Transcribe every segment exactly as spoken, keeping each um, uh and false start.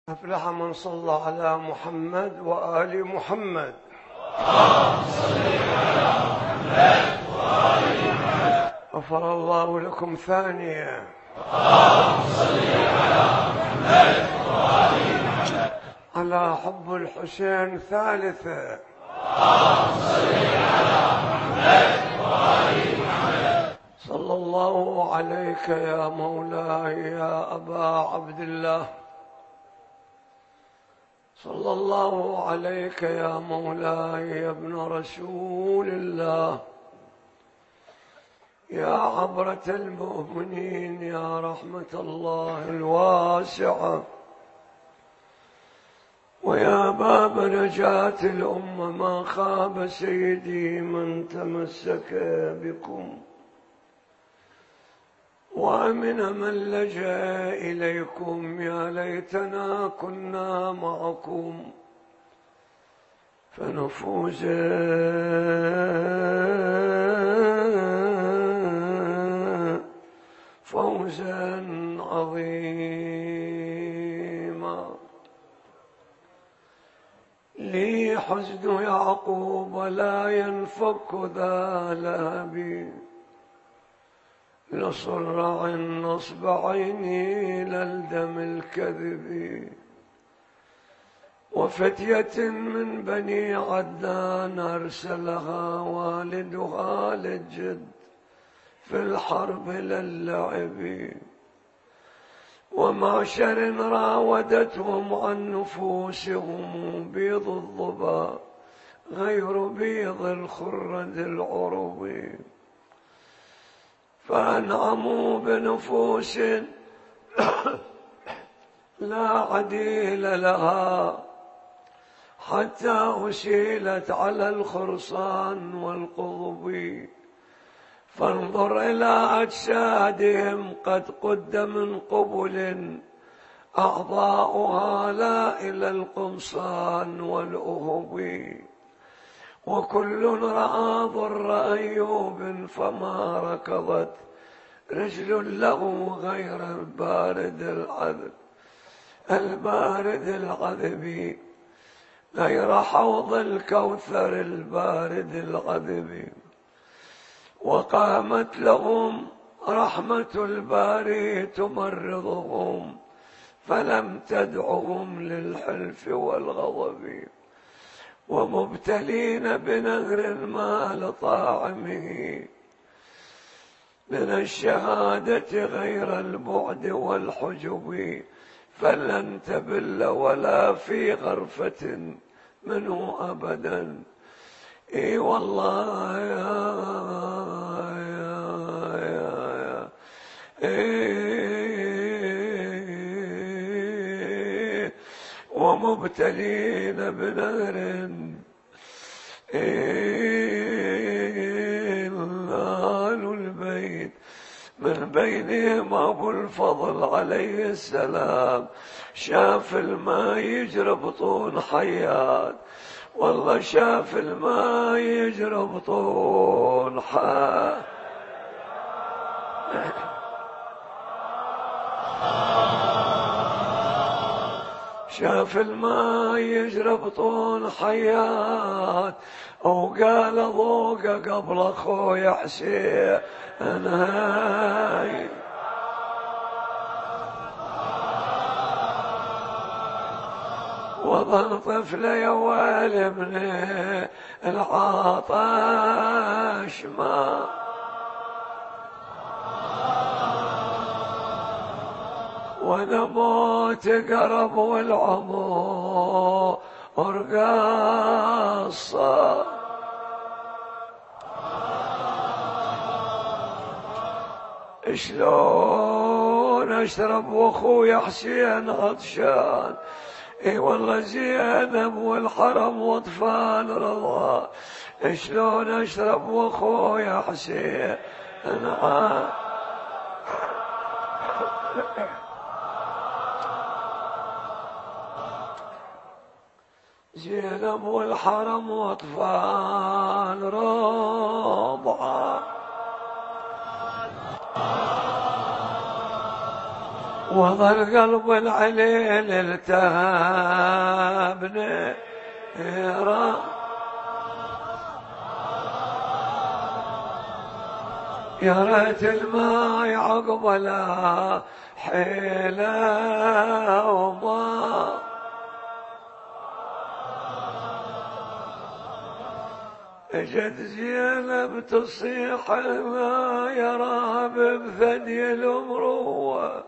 أفلح من صلى على محمد وآل محمد. اللهم صل على محمد وآل محمد. غفر الله لكم ثانية. اللهم صل على محمد وآل محمد. على حب الحسين ثالثة. اللهم صل على محمد وآل محمد. صلى الله عليك يا مولاي يا أبا عبد الله. صلى الله عليك يا مولاي يا ابن رسول الله، يا عبرة المؤمنين، يا رحمة الله الواسعة، ويا باب نجاة الأمة. ما خاب سيدي من تمسك بكم، وأمن من لجأ إليكم. يا ليتنا كنا معكم فنفوز فوزا عظيما. لي حزن يعقوب لا ينفك ذا لهبي، لصرع نصب عيني للدم الكذب. وفتية من بني عدنان أرسلها والدها للجد في الحرب للعب. ومعشر راودتهم عن نفوسهم بيض الظبا غير بيض الخرد العرب. فأنعموا بنفوس لا عديل لها، حتى أسيلت على الخرصان والقضب. فانظر إلى أجسادهم قد قد من قبل أعضاؤها لا إلى القمصان والأهب. وكل رأى ضر أيوب فما ركضت رجل له غير البارد العذب البارد العذب غير حوض الكوثر البارد العذب. وقامت لهم رحمة الباري تمرضهم، فلم تدعهم للحلف والغضب. ومبتلين بنهر الماء لطاعمه من الشهادة غير البعد والحجب، فلن تبل ولا في غرفة منه أبدا. اي والله يا يا يا يا إيه. ومبتلين بنهر آل البيت من بينهم أبو الفضل عليه السلام. شاف الماء يجري بطون حيات، والله شاف الماء يجري بطون حيات. شاف الماء يجري بطون حيات، وقال ذوق قبل اخوي حسين هاي. وظل طفل يوال من العطش ما ونموت قرب والعمر قاصة. شلون اشرب واخوي حسين عطشان؟ اي والله زينب والحرم واطفال رضا. شلون اشرب واخوي حسين انا زينب والحرم واطفال رضع. وظل قلب العليل التهاب نيران يا ريت الماء عقب لا حيلة وما اجت زينب تصيح ما يرى بثدي المروة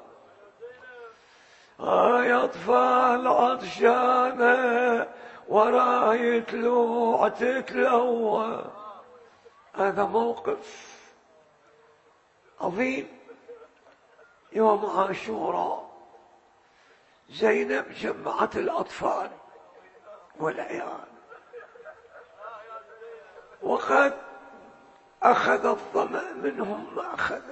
هاي اطفال عطشانة وراي تلوع تتلوى. هذا موقف عظيم. يوم عاشوراء زينب جمعت الأطفال والعيال وقد أخذ الظمأ منهم ما أخذ.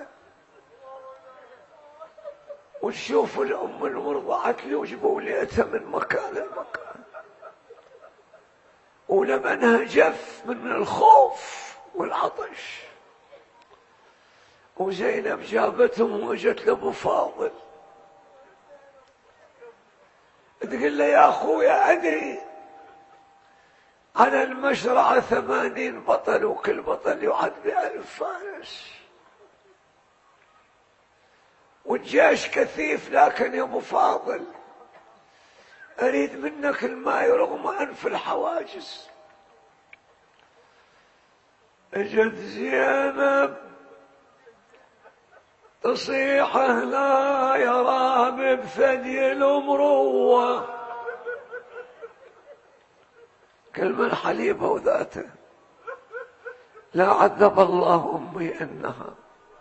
وتشوف الأم المرضعة يوجبوا ليتها من مكان لمكان ولمنها جف من الخوف والعطش. وزينب جابتهم وجت لأبو فاضل تقول له يا أخويا أدري على المشرعة ثمانين بطل وكل بطل يعد بألف فارس والجيش كثيف، لكن يا أبو فاضل أريد منك الماء رغم أنف الحواجز. اجت زينب تصيح لا يرى بثدي المروة كل من حليبه وذاته. لا عذب الله أمي إنها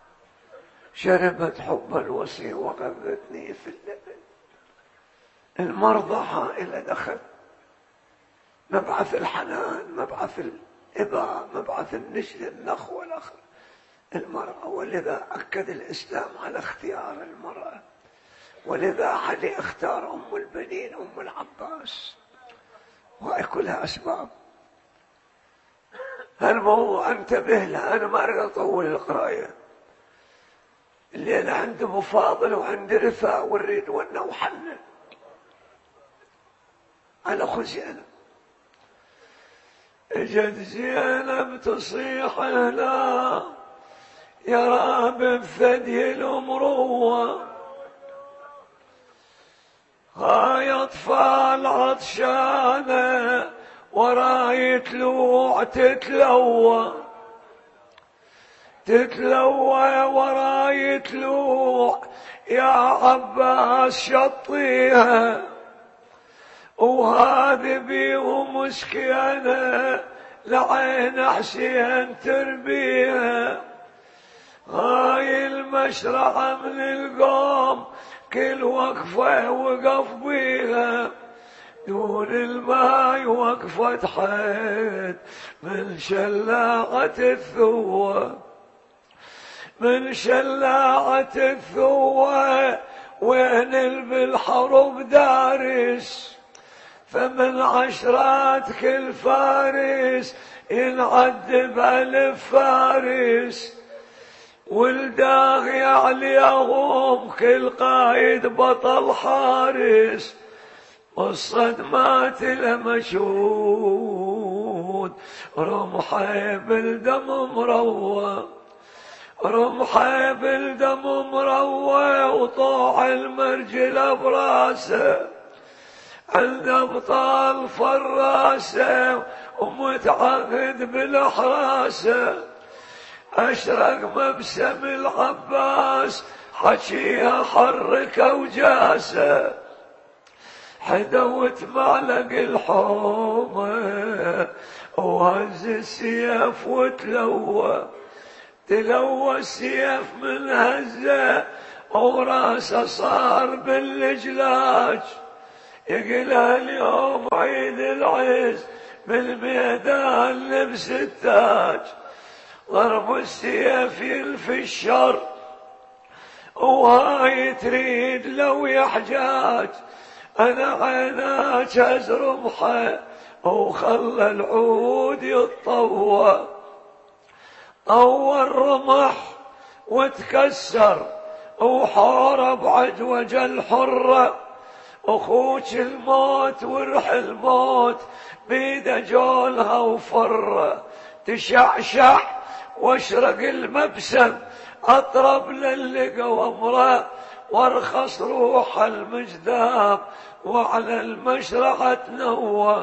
شربت حب الوصي وغذتني في اللبن. المرضى حائلة دخل مبعث الحنان، مبعث الإباء، مبعث النشد، النخوة الأخر المرأة. ولذا أكد الإسلام على اختيار المرأة، ولذا علي اختار أم البنين أم العباس، وهي كلها أسباب. هالموضوع انتبه له، أنا ما أريد أطول القراية. الليلة عند أبو فاضل وعند رفاء والريد والنا وحنن على أخو زينب. اجت زينب تصيح لا يرى بثدي المروة هاي أطفال عطشانة وراي تلوع تتلوى تتلوى وراي تلوع يا عباس شطيها وهذه بيهم مسكينة لعين حسين تربيها. هاي المشرعة من القوم كل وقفة وقف بيها دون الماي وقفت حيد من شلاعة الثوى من شلاعة الثوى وين بالحرب دارس فمن عشرات كل فارس ينعذب ألف فارس والداغي عليهم كل قايد بطل حارس والصدمات لمشهود رمحي بالدم مروى رمحي بالدم مروى وطوع المرجل براسه عند ابطال فراسه ومتعهد بالحراسه أشرق مبسم العباس حشيها حرك وجاسه حدوت معلق الحومة وهز السيف وتلوى تلوى السيف من هزه وراسه صار بالجلاج يقلها اليوم عيد العز بالميدان لبس التاج ضرب السيف يلفي الشر وهاي تريد لو يحجاج أنا عيناك أزرمحه وخلى العود يتطوى طوى الرمح وتكسر وحارب عدوج الحرة، أخوك الموت ورح الموت بيده جولها وفرة، تشعشع واشرق المبسم أطرب للقى وامره، وارخص روح المجذاب وعلى المشرعة تنوى،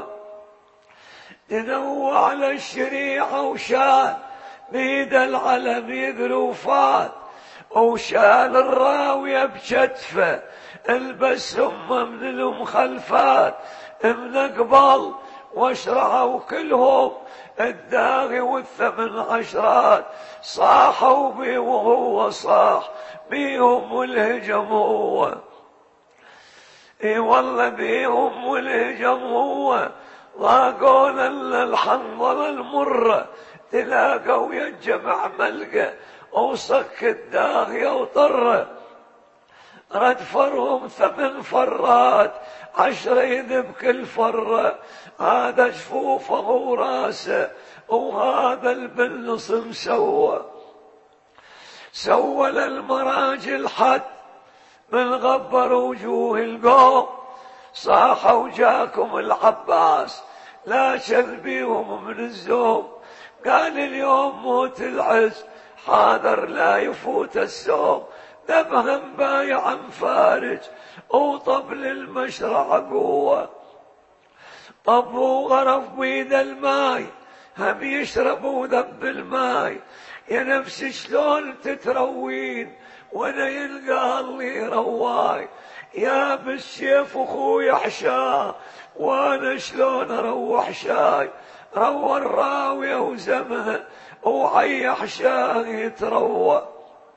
تنوى على الشريعة وشال بيد العلم يذروفات، وشال الراوية بشتفه البس أمه من المخلفات، من قبل واشرعوا كلهم الداغي والثمن عشرات، صاحوا بي وهو صاح بيهم والهجم هو، اي والله بيهم والهجم هو، ضاقوا لنا الحنظلة المرة، تلاقوا يجمع ملقى وصك الداغية وطره، ردفرهم ثمن فرات عشرة يذب كل فرة، هذا جفوفه وراسه وهذا البنص مسوى، سوى للمراجل حد من غبر وجوه القوم، صاحوا جاكم العباس لا شذبيهم من الزوم، قال اليوم موت العز حاضر لا يفوت السوم، ذبهم بايع فارج وطبل المشرع قوة، طب وغرف بيد الماي هم يشربوا ذب الماي، يا نفس شلون تتروين وانا يلقى اللي رواي، يا بالسيف اخوي حشاه وانا شلون اروح شاي، روى الراوية وزمه وعيح شاه يتروى،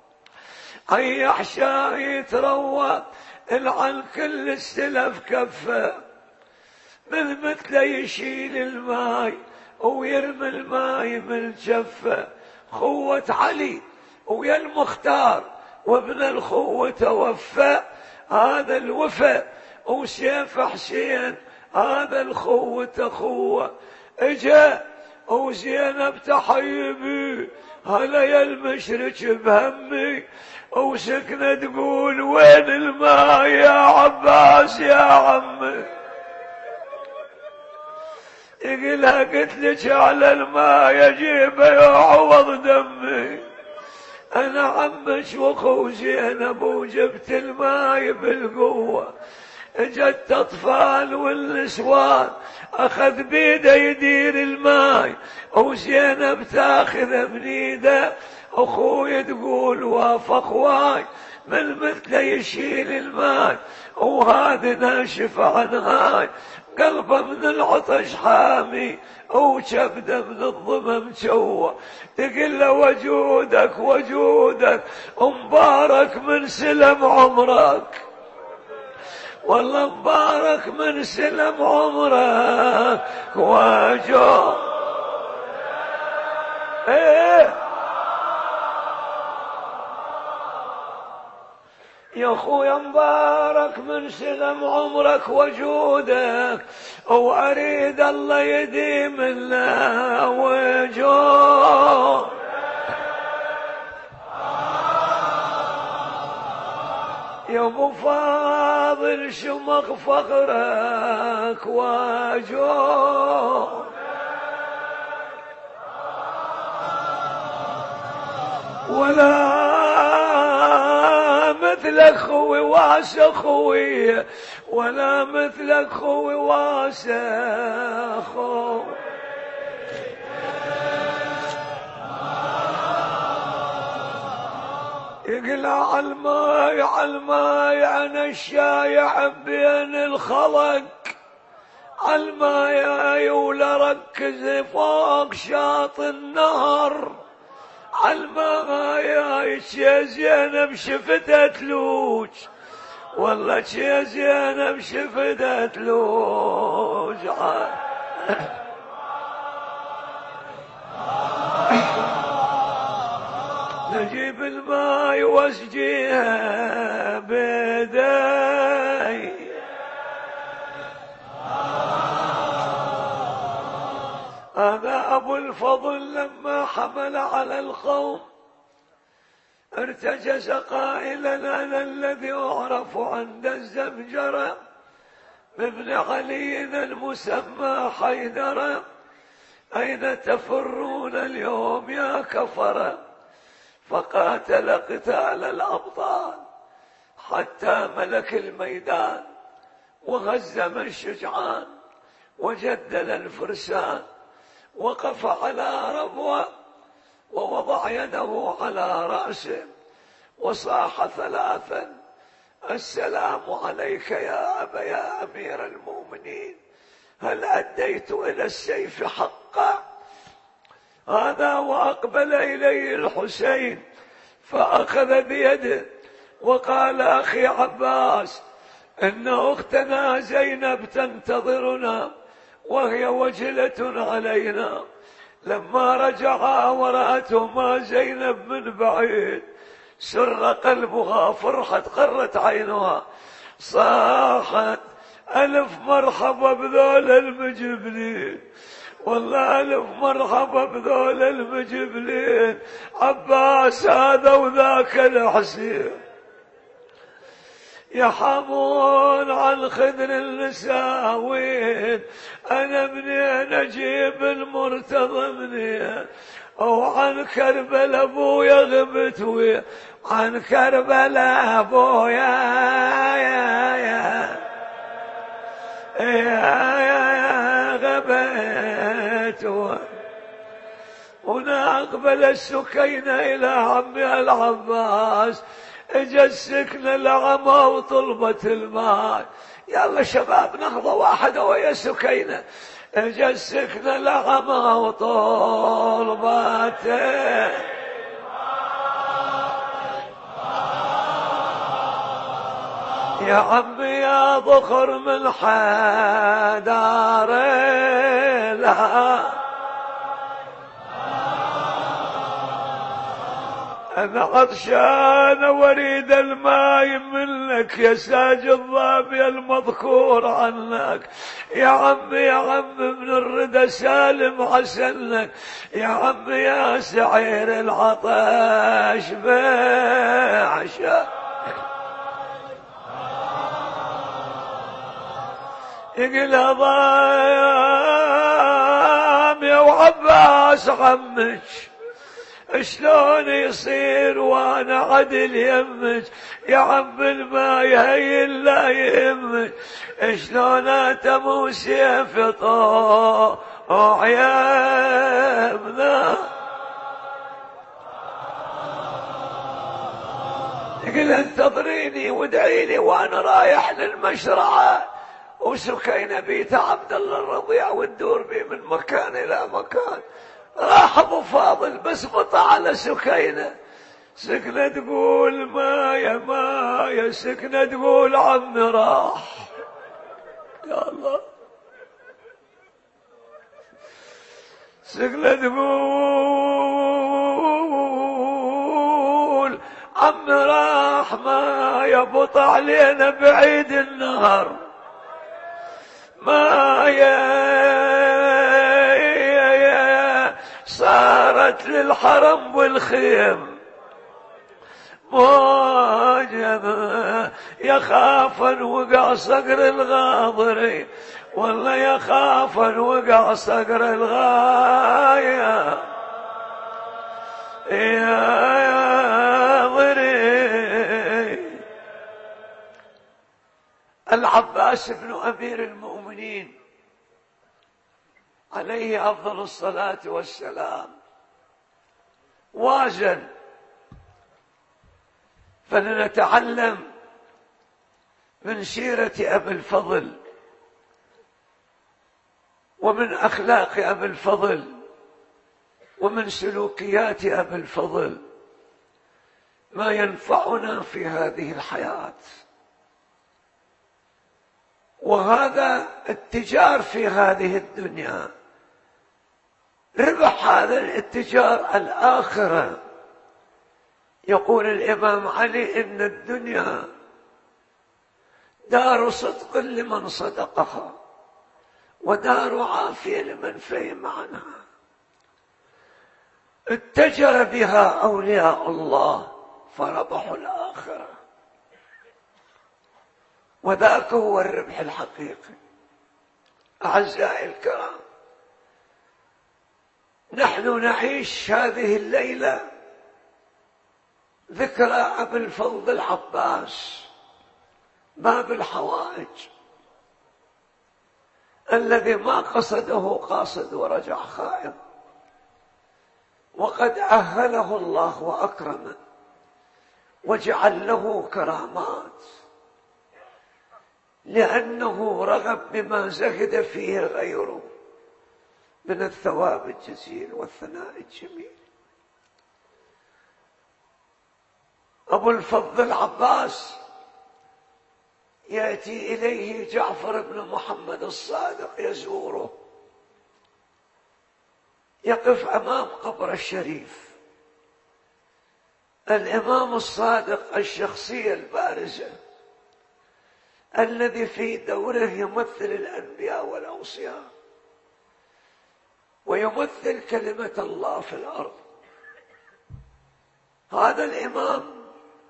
عيح شاه يتروى العن كل السلف كفه، من مثله يشيل الماي ويرمي الماي من جفه، خوة علي ويا المختار وابن الخوة توفى، هذا الوفا وسيف حسين هذا الخوة اخوه، اجا وزينب تحيبي هلا يا المشرك بهمي، وسكنة تقول وين الماء يا عباس يا عمي، يقلها قلت لك على الماء يجيبه يعوض دمي، انا عمك واخو زينب وجبت الماي بالقوة، اجت اطفال والنسوان اخذ بيده يدير الماي، وزينب تاخذ من ايده، اخوي تقول وافق واي من مثله يشيل الماي، وهذا ناشف عن هاي قلبه من العطش حامي وكبده من الظما مجوى، تقول له وجودك وجودك مبارك من سلم عمرك، والله مبارك من سلم عمرك وجو ايه يا اخويا مبارك من سلم عمرك وجودك، واريد الله يديم لنا وجود، يا ابو فاضل شمخ فخرك وجود، ولا مثلك خوي واسع خوي، ولا مثلك خوي واسع خوي، يقلع عالماي عالماي انا الشايع بين الخلق، عالماي ولا ركز فوق شاط النهر، عالماي يا زينب شفتها تلوج، والله يا زينب شفتها تلوج، نجيب الماي واسقيها بيدي، هذا ابو الفضل لما حمل على القوم ارتجز قائلا: أنا الذي أعرف عند الزمجرة بابن علي المسمى حيدر، أين تفرون اليوم يا كفر؟ فقاتل قتال الأبطال حتى ملك الميدان، وهزم الشجعان وجدل الفرسان، وقف على ربوة ووضع يده على رأسه وصاح ثلاثا: السلام عليك يا أبا يا أمير المؤمنين، هل أديت إلى السيف حقا؟ هذا وأقبل إليه الحسين فأخذ بيده وقال: أخي عباس، إن أختنا زينب تنتظرنا وهي وجلة علينا. لما رجعا ورأتهما زينب من بعيد سر قلبها، فرحت قرت عينها، صاحت: ألف مرحبا بذول المجبلين، والله ألف مرحبا بذول المجبلين، عباس هذا وذاك الحسين. يحمون عن خدر النساوين، أنا منين أجيب المرتضى منين؟ أو عن كربل أبويا غبت ويا، عن كربل أبويا يا يا يا يا غبت. هنا أقبل السكينة إلى عمي العباس، اجا السكنة العمى وطلبت الماء. يلا شباب نهضة واحدة ويا سكينة. اجا السكنة العمى وطلبت يا عمي يا ضخر من حدار لها، أنا عطشان وريد الماء منك يا ساج الظابي المذكور عنك. يا عم يا عم من الردى سالم عسلك، يا عم يا سعير العطش بعشا. يقل ضام يا وعباس عمك، شلون يصير وانا عدل يمك؟ يا عم الماء يهين لا يهمك، شلون اتمو سيف طوع يا ابنا؟ يقول انتظريني وادعيني وانا رايح للمشرعه. وسكينة بيت عبد الله الرضيع وتدور بي من مكان الى مكان. راح ابو فاضل بس بطع على سكينة. سكنة تقول ما يا ما يا سكنة تقول عمي راح. يا الله. سكنة تقول عمي راح ما يا بطع لينا بعيد النهر، ما يا صارت للحرم والخيم موجبة، يخاف ان وقع صقر الغاضري، والله يخاف ان وقع صقر الغاية يا ضري. العباس بن أمير المؤمنين عليه أفضل الصلاة والسلام وازن، فلنتعلم من سيرة أبي الفضل ومن أخلاق أبي الفضل ومن سلوكيات أبي الفضل ما ينفعنا في هذه الحياة. وهذا التجار في هذه الدنيا ربح هذا الاتجار الآخرة. يقول الإمام علي إن الدنيا دار صدق لمن صدقها ودار عافية لمن فهم عنها. اتجر بها أولياء الله فربحوا الآخرة، وذاك هو الربح الحقيقي. أعزائي الكرام، نحن نعيش هذه الليلة ذكرى أبي الفضل العباس باب الحوائج، الذي ما قصده قاصد ورجع خائب، وقد أهله الله وأكرمه وجعل له كرامات، لأنه رغب بما زهد فيه غيره من الثواب الجزيل والثناء الجميل. أبو الفضل العباس يأتي إليه جعفر بن محمد الصادق يزوره، يقف أمام قبر الشريف. الإمام الصادق الشخصية البارزة الذي في دوره يمثل الأنبياء والأوصياء ويمثل كلمة الله في الأرض. هذا الإمام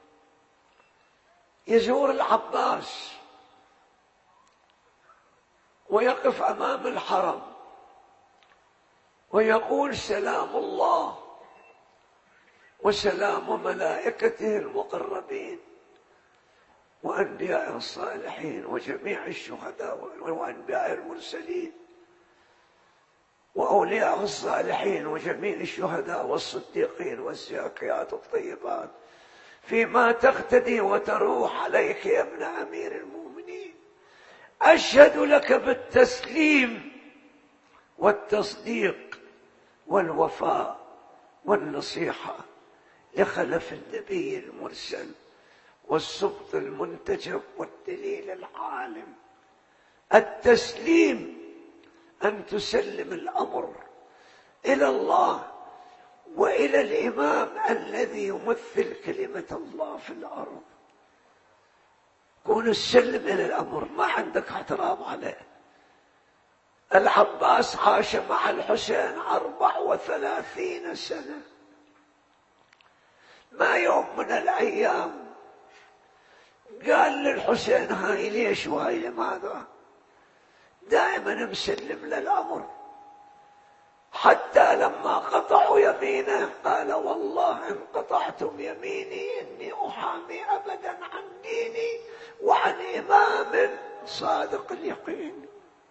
يزور العباس ويقف أمام الحرم ويقول: سلام الله وسلام ملائكته المقربين وأنبياء الصالحين وجميع الشهداء وأنبياء المرسلين وأولياء الصالحين وجميع الشهداء والصديقين والزاكيات الطيبات، فيما تقتدي وتروح عليك يا ابن أمير المؤمنين. أشهد لك بالتسليم والتصديق والوفاء والنصيحة لخلف النبي المرسل والسبط المنتجب والدليل العالم. التسليم أن تسلم الأمر إلى الله وإلى الإمام الذي يمثل كلمة الله في الأرض. كون السلم إلى الأمر، ما عندك اعتراض عليه. العباس عاش مع الحسين أربع وثلاثين سنة، ما يوم من الأيام قال للحسين: هاي ليش وهاي لماذا؟ دائما مسلم للأمر، حتى لما قطعوا يمينه قال: والله إن قطعتم يميني إني أحامي أبدا عن ديني وعن إمام صادق اليقين.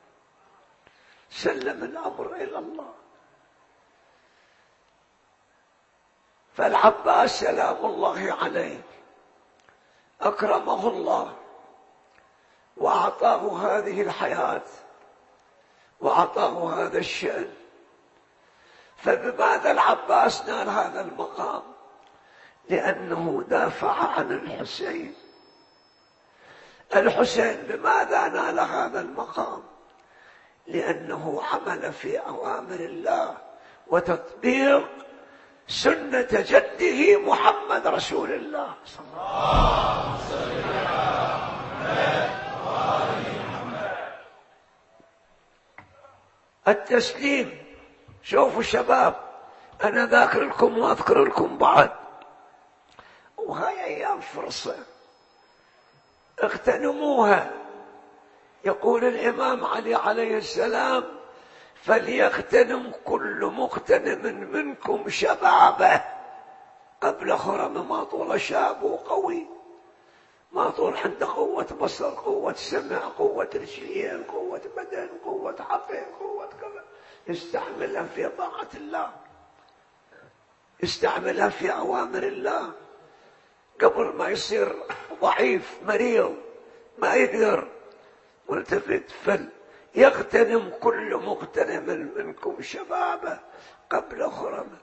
سلم الأمر إلى الله. فالعباس سلام الله عليه أكرمه الله وأعطاه هذه الحياة وأعطاه هذا الشأن. فبماذا العباس نال هذا المقام؟ لأنه دافع عن الحسين. الحسين بماذا نال هذا المقام؟ لأنه عمل في أوامر الله وتطبيق سنة جده محمد رسول الله صلى الله عليه وسلم. التسليم. شوفوا الشباب، أنا ذاكر لكم وأذكر لكم بعد، وهي أيام فرصة اغتنموها. يقول الإمام علي عليه السلام: فليغتنم كل مغتنم منكم شبابه قبل خرم. ما طول شاب وقوي، ما طول عنده قوة بصر، قوة سمع، قوة رجلين، قوة بدن، قوة عقل، قوة كذا، يستعملها في طاعة الله، يستعملها في أوامر الله، قبل ما يصير ضعيف مريض ما يقدر ملتفت. فل يغتنم كل مغتنم منكم شبابه قبل خرمه،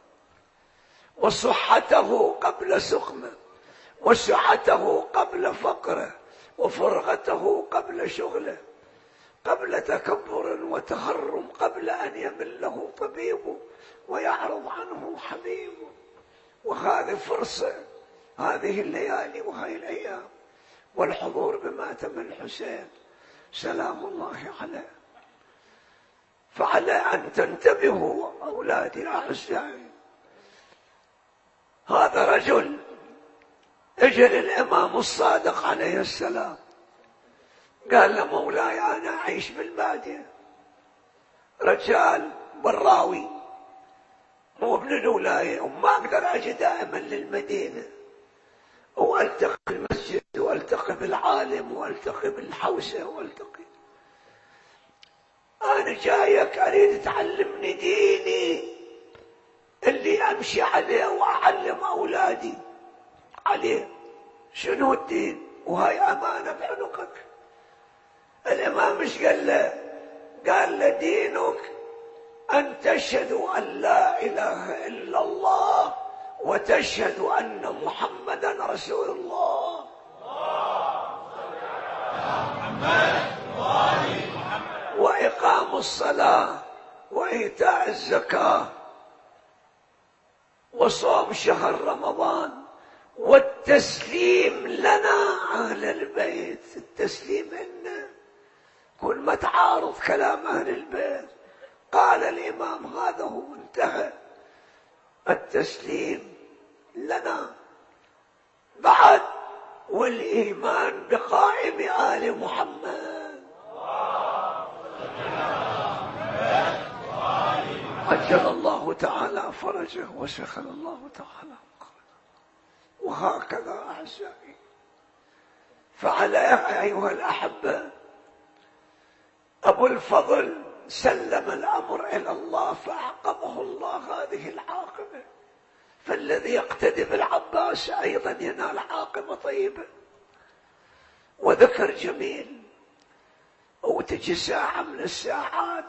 وصحته قبل سقمه، وسعته قبل فقره، وفرغته قبل شغله، قبل تكبر وتهرم، قبل أن يمله طبيبه ويعرض عنه حبيبه. وهذه فرصة، هذه الليالي وهذه الأيام، والحضور بماتم الحسين سلام الله عليه. فعلى أن تنتبهوا أولادي الأعزاء. هذا رجل اجل الإمام الصادق عليه السلام قال له مولاي أنا أعيش بالبادية، رجال براوي مو ابن الولاية وما أقدر أجي دائما للمدينة والتقي بالمسجد والتقي بالعالم والتقي بالحوسة والتقي. أنا جايك أريد تعلمني ديني اللي أمشي عليه وأعلم أولادي عليه. شنو الدين؟ وهاي أمانة بعنقك. الإمام ايش قال له؟ قال له دينك أن تشهد أن لا إله إلا الله وتشهد أن محمدا رسول الله. وإقام الصلاة وإيتاء الزكاة وصوم شهر رمضان والتسليم لنا أهل البيت. التسليم لنا كل ما تعارض كلام أهل البيت. قال الإمام هذا هو انتهى التسليم لنا بعد والإيمان بقائم آل محمد. عجل الله تعالى فرجه وسخر الله تعالى. وهكذا أعزائي فعلى أيها الأحبة أبو الفضل سلم الأمر إلى الله فأعقبه الله هذه العاقبة. فالذي يقتدي بالعباس أيضا ينال عاقبة طيبة. وذكر جميل وتجي ساعة من الساعات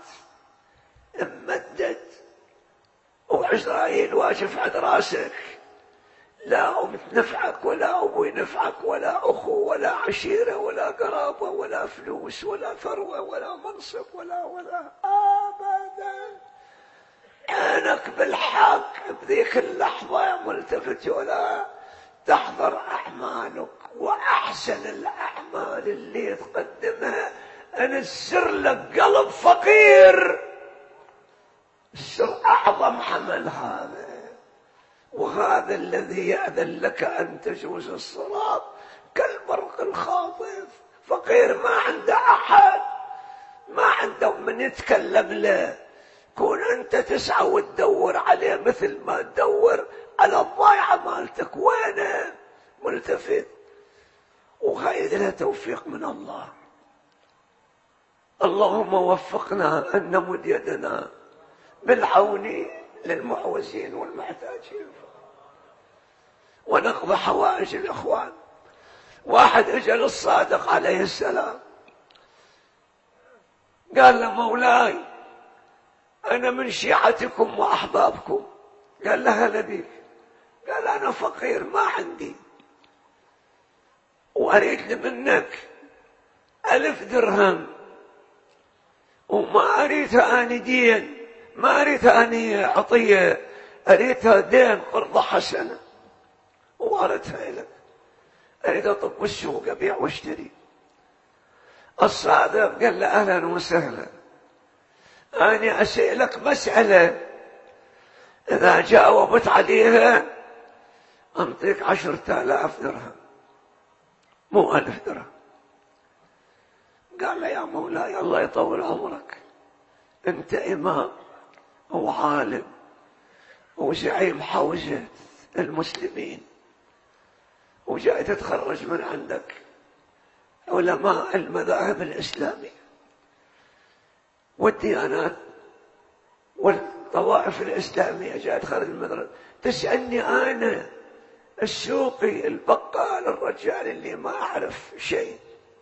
امدت وعزرائيل واقف عند راسك، لا أم تنفعك ولا أبوي نفعك ولا أخو ولا عشيرة ولا قرابة ولا فلوس ولا ثروة ولا منصب ولا ولا أبدا. عينك بالحق بذيك اللحظة ملتفت ولا تحضر أعمالك وأحسن الأعمال اللي تقدمها أن تسر لك قلب فقير. السر أعظم عمل هذا، وهذا الذي يأذن لك أن تجوز الصراط كالبرق الخاطف. فقير ما عنده أحد، ما عنده من يتكلم له. كون أنت تسعى وتدور عليه مثل ما تدور على الضيعة مالتك وينه ملتفت. وهاي لها توفيق من الله. اللهم وفقنا أن نمد يدنا بالعون للمعوزين والمحتاجين ونقضي حوائج الإخوان. واحد اجى للصادق عليه السلام قال له مولاي أنا من شيعتكم وأحبابكم. قال له هلا بيك. قال أنا فقير ما عندي وأريد منك ألف درهم وما أريدها أنا دين، ما أريدها أنا عطية، أريدها دين قرضة حسنة وأردها لك. أريد أطب بالسوق أبيع واشتري. الصادق قال له أهلا وسهلا، أنا أسألك مسألة إذا جاوبت عليها أنطيك عشرة آلاف درهم مو ألف درهم. قال له يا مولاي الله يطول عمرك، أنت إمام وعالم وزعيم حوزة المسلمين وجاي تتخرج من عندك علماء المذاهب الإسلامية والديانات والطوائف الإسلامية، جاي تخرج من المدرسة تسألني أنا السوقي البقال الرجال اللي ما أعرف شيء.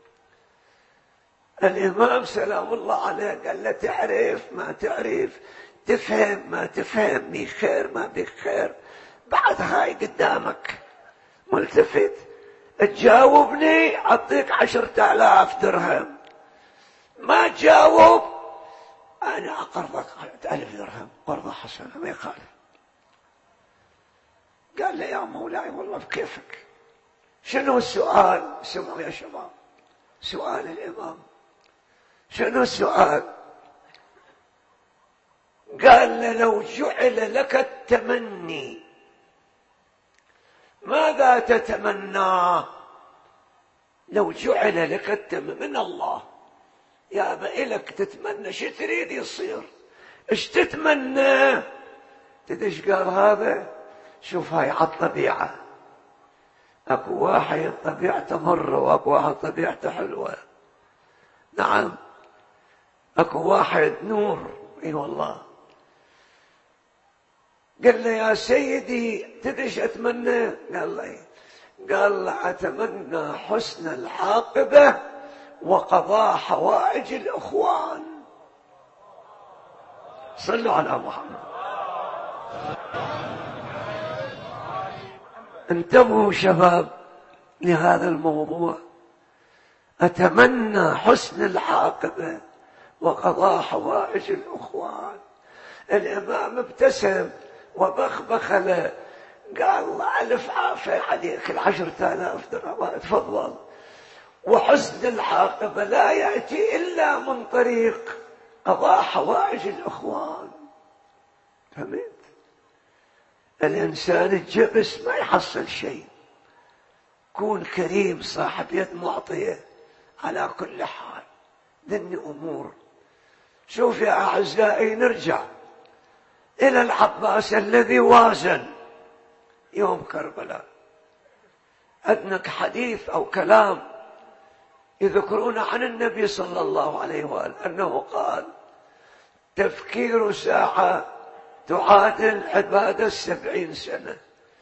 الإمام سلام الله عليه قال له تعرف ما تعرف، تفهم ما تفهم، بي خير ما بي خير، بعد هاي قدامك ملتفت تجاوبني أعطيك عشرة آلاف درهم، ما تجاوب أنا أقرضك ألف درهم قرضة حسنة ما يخالف. قال له يا مولاي والله بكيفك. شنو السؤال؟ سمعوا يا شباب سؤال الإمام. شنو السؤال؟ قال له لو جعل لك التمني ماذا تتمنى لو جعل لك التم من الله؟ يا بإلك تتمنى شو تريد يصير؟ ايش تتمنى؟ تدش قال هذا شوف هاي على الطبيعة، اكو واحد طبيعته مرة واكو واحد طبيعته حلوة. نعم اكو واحد نور، اي والله. قال له يا سيدي تدش اتمنى؟ قال له قال له اتمنى حسن العاقبة وقضاء حوائج الاخوان. صلوا على محمد. انتبهوا شباب لهذا الموضوع. أتمنى حسن العاقبة وقضاء حوائج الأخوان. الإمام ابتسم وبخبخ له قال الله ألف عافية عليك العشرة آلاف درهم تفضل. وحسن العاقبة لا يأتي إلا من طريق قضاء حوائج الأخوان. فهمت؟ الإنسان الجبس ما يحصل شيء. كون كريم صاحب يد معطية على كل حال. ذني أمور. شوف يا أعزائي نرجع إلى العباس الذي وازن يوم كربلاء. أدنك حديث أو كلام يذكرون عن النبي صلى الله عليه وآله أنه قال تفكير ساعة تعادل عبادة سبعين سنة.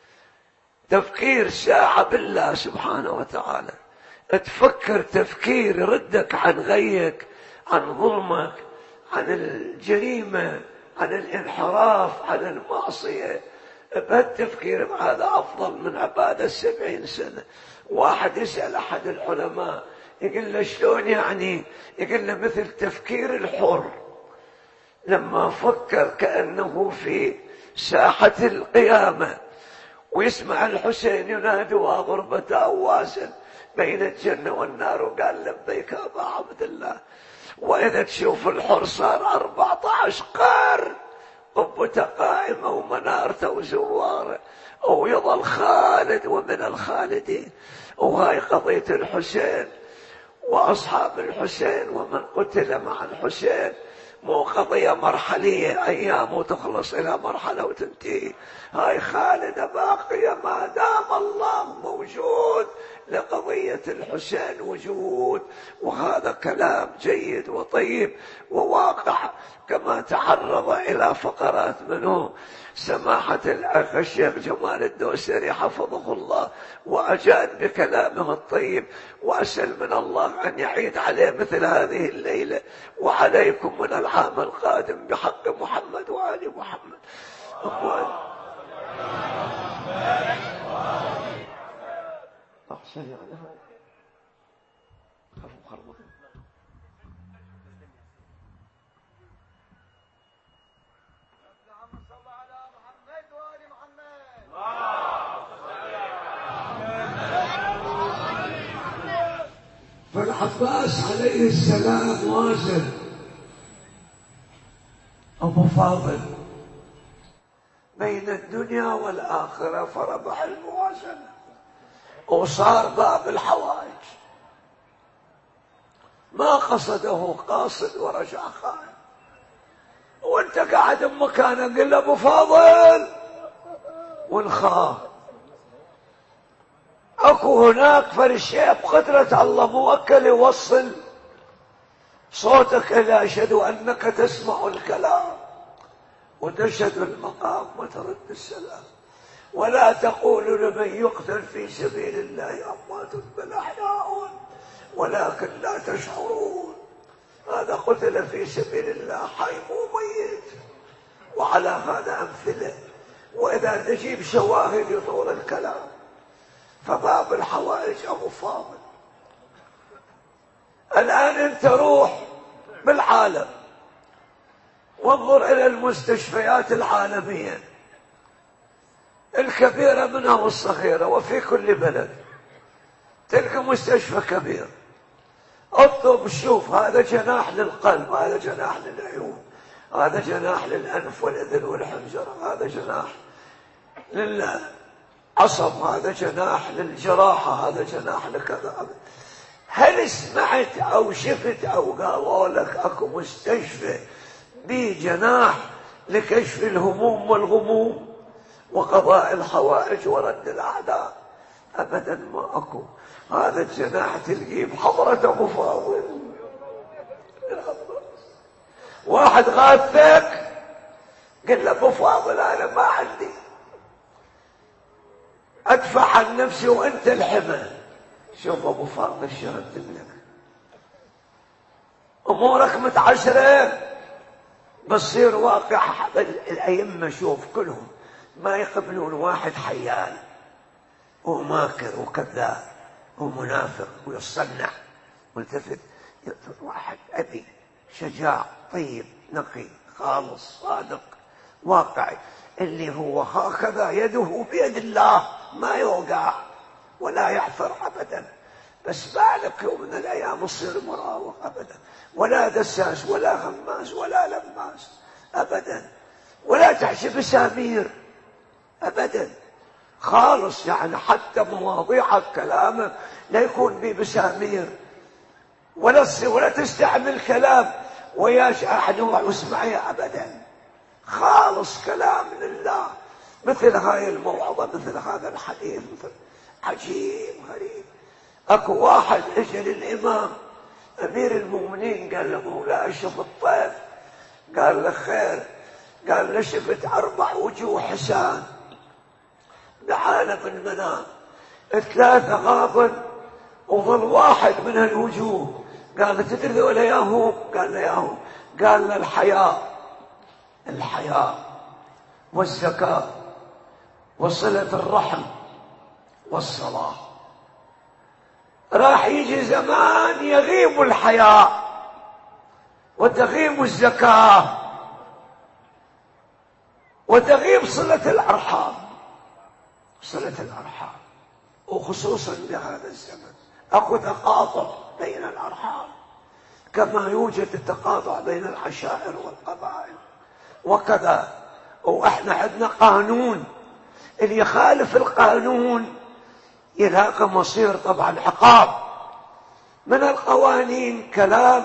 تفكير ساعة بالله سبحانه وتعالى، تفكر تفكير يردك عن غيك، عن ظلمك، عن الجريمة، عن الانحراف، عن المعصية. بهالتفكير هذا أفضل من عبادة سبعين سنة. واحد يسأل أحد العلماء يقول له شلون يعني؟ يقول له مثل تفكير الحر لما فكر كأنه في ساحة القيامة ويسمع الحسين ينادي وغربة أواسا بين الجنة والنار وقال لبيك أبا عبد الله. وإذا تشوف الحر صار أربعة عشر قرن قبته قائمة ومنارته وزواره ويظل خالد ومن الخالدين. وهاي قضية الحسين وأصحاب الحسين ومن قتل مع الحسين مو قضية مرحلية أيام وتخلص إلى مرحلة وتنتهي. هاي خالدة باقية ما دام الله موجود. لقضية الحسين وجود. وهذا كلام جيد وطيب وواقع كما تعرض إلى فقرات منه سماحة الأخ الشيخ جمال الدوسري حفظه الله وأجاد بكلامه الطيب. وأسأل من الله أن يعيد عليه مثل هذه الليلة وعليكم من العام القادم بحق محمد وآل محمد. أخوان أحسن على هذا خرب خرب فالعباس عليه السلام وازن أبو فاضل بين الدنيا والآخرة فربح الموازنة وصار باب الحوائج. ما قصده قاصد ورجع خائن. وانت قاعد بمكانه قل له ابو فاضل والخاه اكو هناك فالشيء بقدرة الله موكل يوصل صوتك الى اشهد انك تسمع الكلام وتشهد المقام وترد السلام. ولا تقولوا لمن يقتل في سبيل الله اموات بل احياء ولكن لا تشعرون. هذا قتل في سبيل الله حي مو ميت. وعلى هذا امثله. واذا تجيب شواهد يطول الكلام. فباب الحوائج ابو فاضل. الان انت روح بالعالم وانظر الى المستشفيات العالميه الكبيرة منها والصغيرة وفي كل بلد تلك مستشفى كبير. اطلب شوف هذا جناح للقلب، هذا جناح للعيون، هذا جناح للأنف والأذن والحنجرة، هذا جناح عصب، هذا جناح للجراحة، هذا جناح لكذا. هل سمعت أو شفت أو قالوا لك أكو مستشفى بجناح لكشف الهموم والغموم وقضاء الحوائج ورد الأعداء؟ أبدا ما أكو. هذا الجناح تلقيه بحضرة أبو فاضل. واحد غاثك قل له أبو فاضل أنا ما عندي، أدفع عن نفسي وأنت الحمى. شوف أبو فاضل شو رتب لك، أمورك متعشرة بتصير واقع. الأئمة شوف كلهم ما يقبلون واحد حيان وماكر وكذاب ومنافق ويصنع ملتفت. واحد أبي شجاع طيب نقي خالص صادق واقعي، اللي هو هكذا يده بيد الله ما يوقع ولا يعثر أبدا. بس بالك يوم من الأيام يصير مراوغ أبدا، ولا دساس ولا غماس ولا لماس أبدا، ولا تحسب سامير أبدا خالص. يعني حتى مواضيعك كلامك لا يكون بي بسامير، ولا ولا تستعمل كلام وياش أحد واسمعي أبدا خالص. كلام لله، مثل هاي الموعظة، مثل هذا الحديث، مثل عجيب غريب. اكو واحد اجى للامام امير المؤمنين قال له مولاي شوف الطيف. قال له خير. قال له شفت اربع وجوه حسان دعانا بالمنام، ثلاثة غابن وظل واحد من هالوجوه. قال له تدري ذولا ياهم؟ قال له ياهم. قال له الحياء الحياء والزكاة وصلة الرحم والصلاة. راح يجي زمان يغيب الحياء وتغيب الزكاة وتغيب صلة الأرحام. صلة الأرحام وخصوصا بهذا الزمن أكو تقاطع بين الأرحام كما يوجد التقاطع بين العشائر والقبائل وكذا. وإحنا عندنا قانون، اللي يخالف القانون يلاقى مصير طبعا عقاب. من القوانين كلام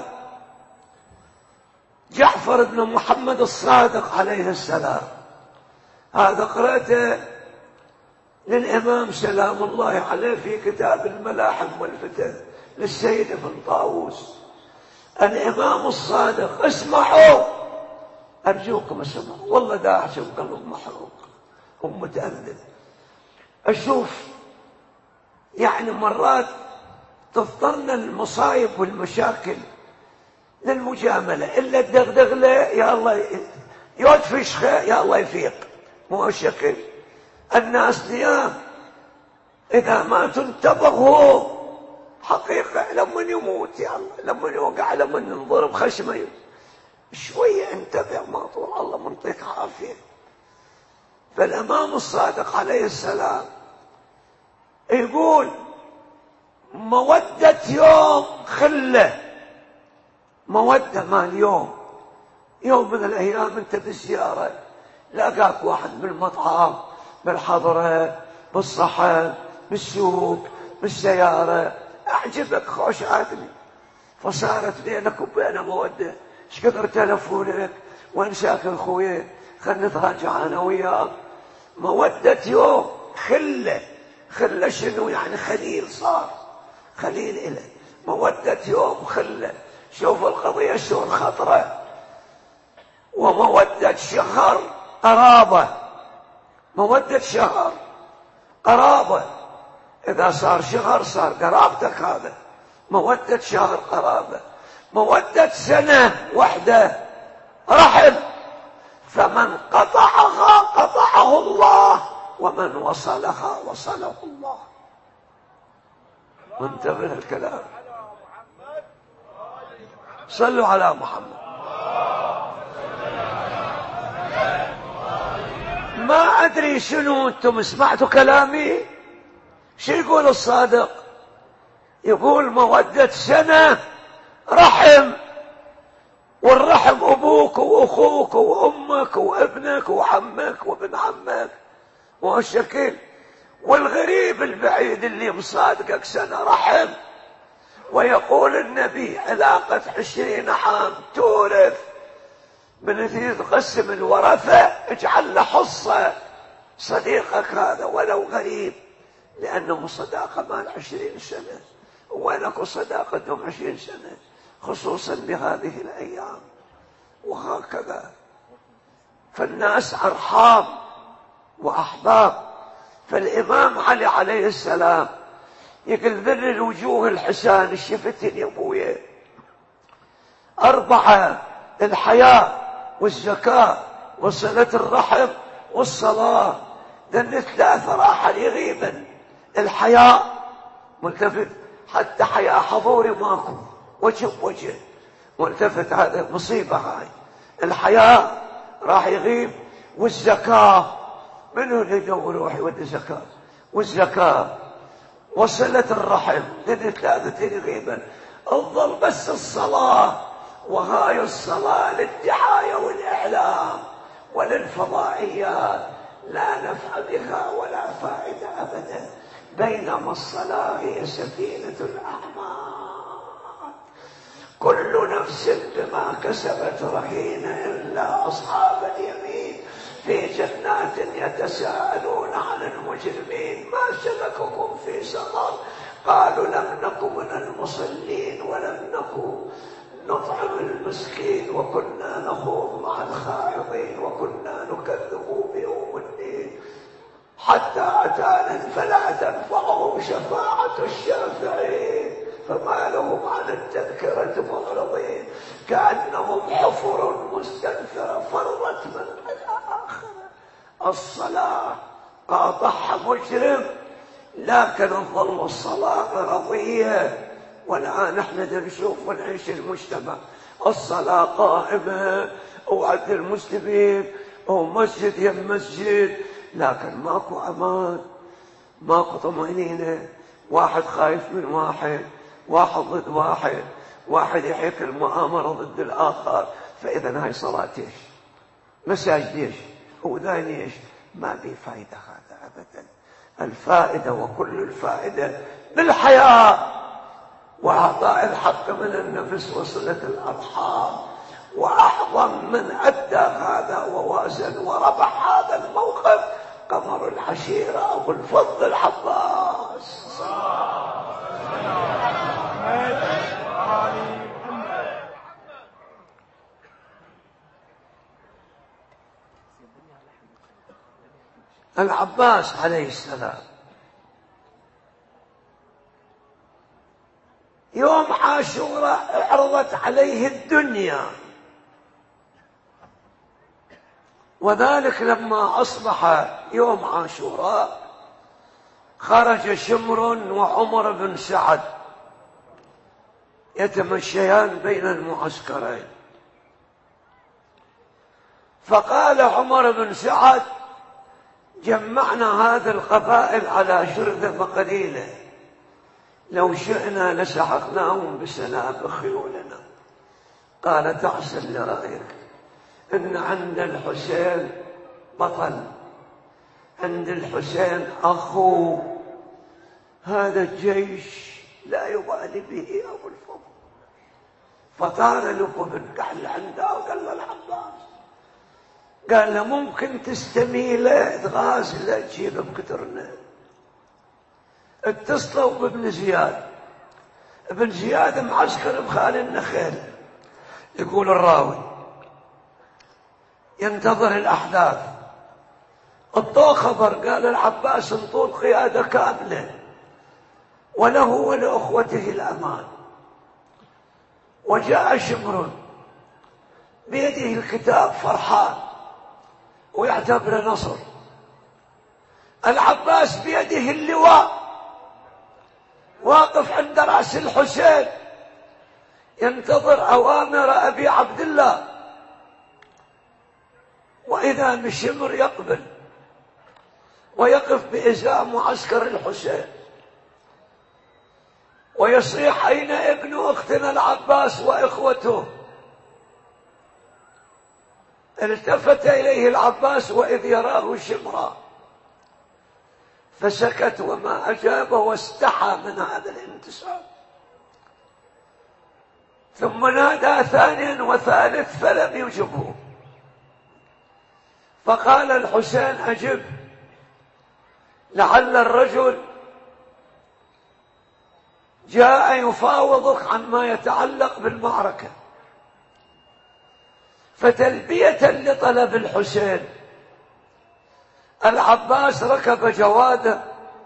جعفر بن محمد الصادق عليه السلام، هذا قرأته للإمام سلام الله عليه في كتاب الملاحم والفتن للسيد ابن طاووس. الإمام الصادق اسمعوا، أرجوكم اسمعوا، والله داعش بقلب محروق ومتألم. أشوف يعني مرات تضطرنا المصايب والمشاكل للمجاملة، إلا الدغدغ له يا الله يدفش يا الله يفيق. مو الشكل الناس نيام إذا ما تنتبهوا حقيقة لما يموت يا الله، لما يوقع، لما ننضرب خشمه شوية انتبه ما طول الله منطيك عافية. فالإمام الصادق عليه السلام يقول مودة يوم خلة، مودة مال يوم. يوم من الأيام أنت بالزيارة لاقاك واحد بالمطعم بالحضرة بالصحن بالسوق بالسيارة أعجبك خوش آدمي، فصارت بينك وبينه مودة. ايش قدر تلفونك وين ساكن خويا خلنا نتراجع أنا وياك. مودة يوم خلة. خلة شنو يعني؟ خليل صار خليل إله. مودة يوم خلة. شوف القضية شلون خطرة. ومودة شهر قرابة. مودة شهر قرابة، إذا صار شهر صار قرابتك هذا. مودة شهر قرابة. مودة سنة وحدة رحم. فمن قطعها قطعه الله ومن وصلها وصله الله. وانتبه الكلام. صلوا على محمد. ما أدري شنو أنتم سمعتوا كلامي؟ شو يقول الصادق؟ يقول مودة سنة رحم، والرحم أبوك وأخوك وأمك وابنك وعمك وابن عمك وهالشكل. والغريب البعيد اللي مصادقك سنة رحم. ويقول النبي علاقة عشرين عام تورث، من تقسم الورثة اجعل له حصة صديقك هذا ولو غريب، لأنه صداقة مال عشرين سنة، وينك صداقتهم عشرين سنة خصوصا بهذه الأيام. وهكذا فالناس أرحام وأحباب. فالإمام علي عليه السلام يقول ذل الوجوه الحسان الشفتين يا أبويا أربعة: الحياء والزكاة وصلة الرحم والصلاة. ذل ثلاثة راح يغيبا. الحياء ملتفت حتى حياء حضوري ماكو، وجه بوجه ملتفت، هذا مصيبة هاي. الحياء راح يغيب. والزكاة منو اللي يدور روحي ودي زكاة؟ والزكاة وصلة الرحم ذي ثلاثة يغيبا. الظل بس الصلاة، وهاي الصلاة للدعاية والإعلام وللفضائيات لا نفع بها ولا فائدة أبدا، بينما الصلاة هي سفينة الأعمال. كل نفس بما كسبت رهينة إلا أصحاب اليمين في جنات يتساءلون عن المجرمين ما سلككم في سقر؟ قالوا لم نك من المصلين ولم نك نطعم المسكين وكنا نخوض مع الخائضين وكنا نكذب بيوم الدين حتى أتانا فلا تنفعهم شفاعة الشافعين فما لهم عن التذكرة معرضين كأنهم حفر مستنفرة فرت من الآخرة. الصلاة قاطعها مجرم، لكن تظل الصلاة رضية. والآن نحن نشوف ونعيش المجتمع الصلاة قائمة وعد المسلمين ومسجد يم مسجد، لكن ماكو أمان، ماكو طمأنينة، واحد خايف من واحد، واحد ضد واحد، واحد يحيك المؤامرة ضد الآخر. فإذا هاي صلاة ايش؟ مساجد ايش؟ وذان ايش؟ ما بي فائدة هذا أبدا. الفائدة وكل الفائدة بالحياة وإعطاء الحق من النفس وصلة الأرحام. وأعظم من أدى هذا ووازن وربح هذا الموقف قمر العشيرة أبو الفضل العباس. العباس عليه السلام يوم عاشوراء عرضت عليه الدنيا، وذلك لما أصبح يوم عاشوراء خرج شمر وعمر بن سعد يتمشيان بين المعسكرين، فقال عمر بن سعد جمعنا هذه القبائل على شرذمة قليلة، لو شئنا لسحقناهم بسناب خيولنا. قال تحسن لرأيك إن عند الحسين بطل، عند الحسين أخو، هذا الجيش لا يبالي به أبو الفضل. فطار له ابن قال عنده وقال له العباس، قال له ممكن تستميله تغازله تجيبه بكترنا. اتصلوا بابن زياد، ابن زياد معسكر بخال النخيل، يقول الراوي ينتظر الأحداث. اعطوه خبر قال العباس انطول قيادة كاملة وله ولأخوته الأمان. وجاء شمر بيده الكتاب فرحان ويعتبر نصر، العباس بيده اللواء واقف عند رأس الحسين ينتظر أوامر أبي عبد الله. وإذا بشمر يقبل ويقف بإزاء معسكر الحسين ويصيح أين ابن أختنا العباس وإخوته؟ التفت إليه العباس وإذ يراه شمرا، فسكت وما أجابه واستحى من هذا الانتساب. ثم نادى ثانيا وثالث فلم يجبه، فقال الحسين أجب، لعل الرجل جاء يفاوضك عما يتعلق بالمعركة. فتلبية لطلب الحسين العباس ركب جواده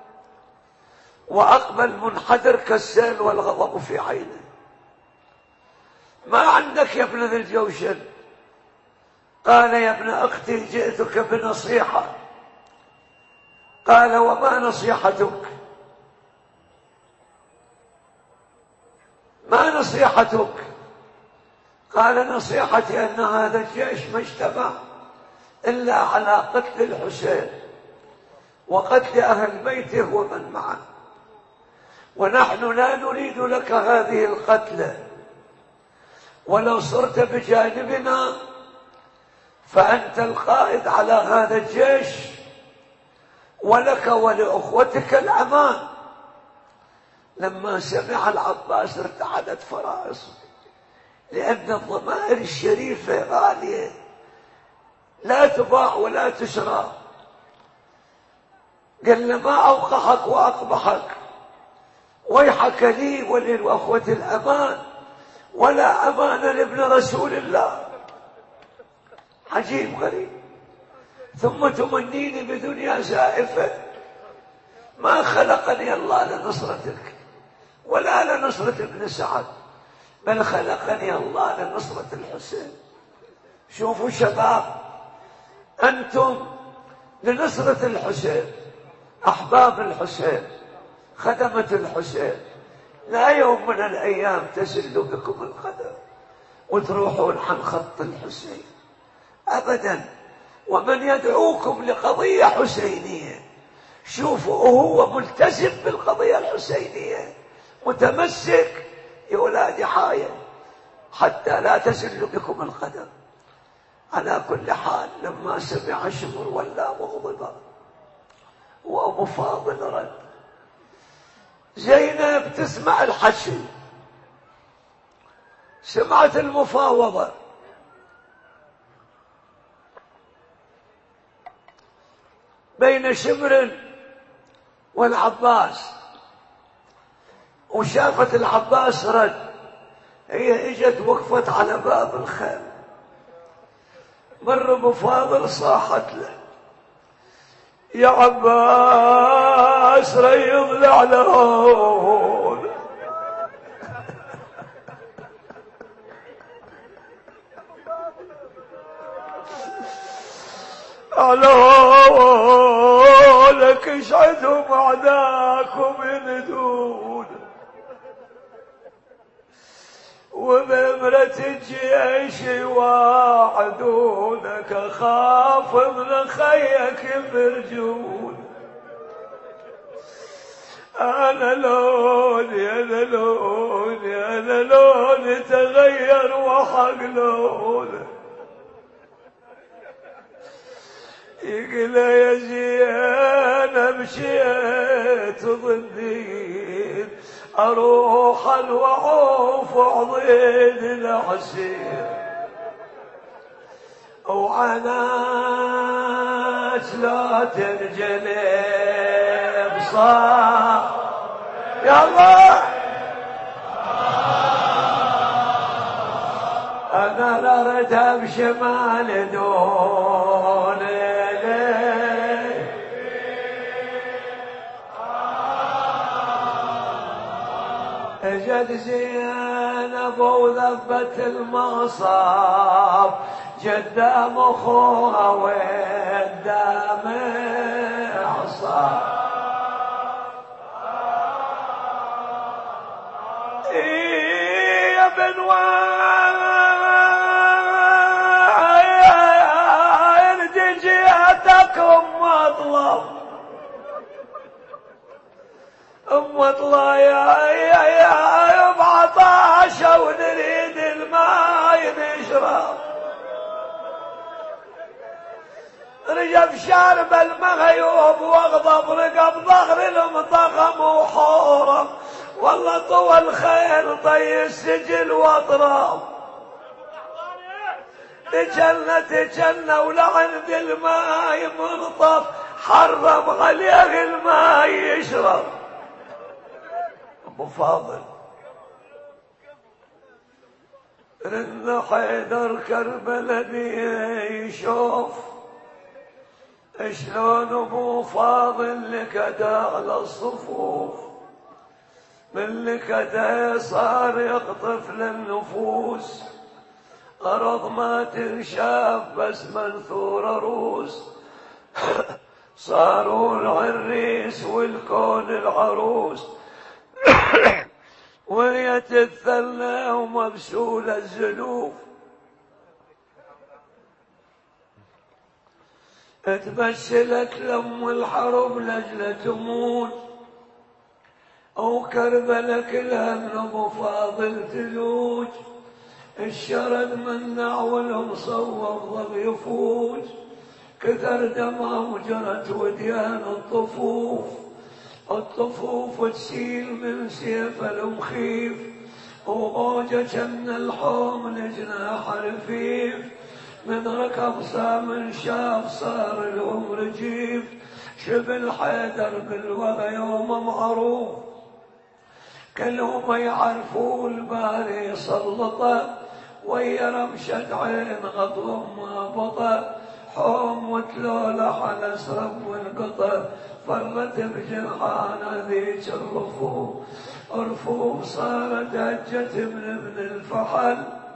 وأقبل منحدر كالسيل والغضب في عينه. ما عندك يا ابن ذي الجوشن؟ قال يا ابن أختي جئتك بنصيحة. قال وما نصيحتك؟ ما نصيحتك؟ قال نصيحتي أن هذا الجيش ما اجتمع إلا على قتل الحسين وقتل أهل بيته ومن معه، ونحن لا نريد لك هذه القتلة، ولو صرت بجانبنا فأنت القائد على هذا الجيش ولك ولأخوتك الأمان. لما سمع العباس ارتعدت فرائصه، لأن الضمائر الشريفة غالية لا تباع ولا تشرى. قال ما أوقحك وأقبحك، ويحك لي وللأخوة الأمان، ولا أمان لابن رسول الله. عجيب غريب. ثم تمنيني بدنيا زائفة. ما خلقني الله لنصرتك ولا لنصرة ابن سعد، بل خلقني الله لنصرة الحسين. شوفوا شباب، أنتم لنصرة الحسين، أحباب الحسين، خدمة الحسين. لا يوم من الأيام تزل بكم القدم وتروحون عن خط الحسين أبدا. ومن يدعوكم لقضية حسينية، شوفوا هو ملتزم بالقضية الحسينية، متمسك، يا أولاد حايل حتى لا تزل بكم القدم. على كل حال لما سمع شمر ولا مغضبا وأبو فاضل رد. زينب تسمع الحكي، سمعت المفاوضة، بين شمر والعباس، وشافت العباس رد. هي اجت وقفت على باب الخيمة، مر ابو فاضل صاحت له يا عباس ريض العلون. علونك اشعدهم اعداكم يندون، وبمرة الجيش يواعدونك، خاف من خيك برجون. انا لوني انا لوني انا لوني تغير وحق لونه. يقول يا زين مشيت ضدين، اروح الوعوف وعضين العسير، وعناش لا ترجلي بصار. يا الله انا لردها بشمال دون اجت زينب وذبت المصاب قدام اخوها وقدام عصا. إيه يا بن وين جيتك ام اطلب ام اطلع يا يا يا بعطاشة ونريد الماء نشرب، رجف شارب المغيوب واغضب رقب ظهر المضخم وحورم، والله طوى الخيل طي السجل واطرام. تجنى تجنى ولعند الماي منطف، حرم عليه الماي يشرب. ابو فاضل رن حيدر كربلا بيه يشوف شلون ابو فاضل لكدا على الصفوف، من لكدا صار يخطف للنفوس، أرض ما تنشاف بس منثور روس. صاروا العريس والكون العروس، وهي تتثنى ومبسولة الزلوف. تبشلت لم الحرب لجل تموت، او كربلة كلها من ابو فاضل تلوج. الشرد منع والمصوب ظل يفوت، كثر دمه وجرت وديان الطفوف. الطفوف تسيل من سيف المخيف، وغوجة من الحوم لجناح رفيف. من ركب سام شاف صار لهم رجيف، شبل حيدر بالوغى يوم معروف. كلهم يعرفوا الباري سلطه، ويا رمشة عين غضب ما بطأ. حوم وتلولح على سرب والقطر، فرت بجرحان ذيك الرفوف. رفوف صارت هجت من ابن الفحل،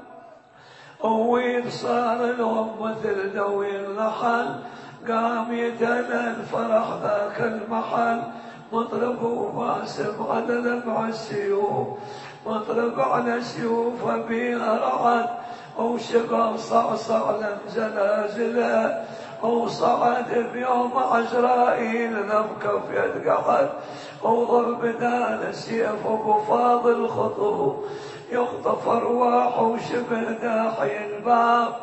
وين صار لهم مثل دوي النحل. قام يتلى الفرح ذاك المحل، مطرب وباسم على لمع السيوف. مطرب على سيوف بيها رعد، وشبه صعصع لم زلازله. وصعد بيوم عزرائيل نبكى في يد قحد، وضرب دان السيف ابو فاضل خطوه. يخطف ارواح وشبه داحي الباب،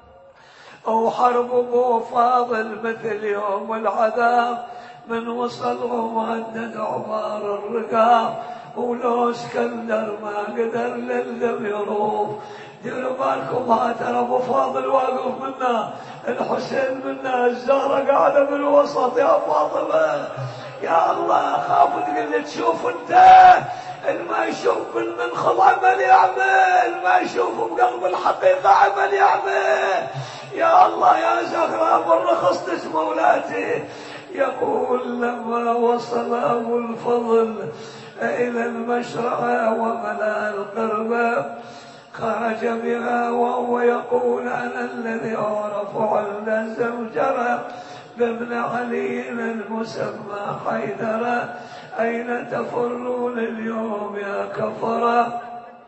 وحرب ابو فاضل مثل يوم العذاب. من وصلهم هدد عبار الرقاب، ولو اسكندر ما قدر للذم يروف. ديروا بالكم ها ترى ابو فاضل واقف منا، الحسين منا، الزهره قاعده بالوسط. يا فاطمه يا الله خاف تقول تشوف انت ما يشوف بالمنخض عمل يعمل، ما يشوف بقلب الحقيقه عمل يعمل. يا الله يا زهره بالرخص تسمى ولاتي. يقول لما وصل ابو الفضل الى المشرعه وملا القربه، خرج بها وهو يقول انا الذي اعرف عند الزوجره بابن علي المسمى حيدر، اين تفرون اليوم يا كفره؟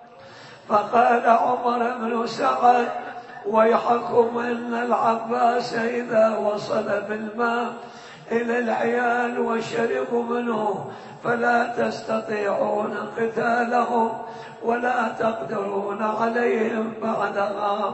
فقال عمر بن سعد ويحكم ان العباس اذا وصل بالماء الى العيال وشربوا منه فلا تستطيعون قتالهم ولا تقدرون عليهم بعدها،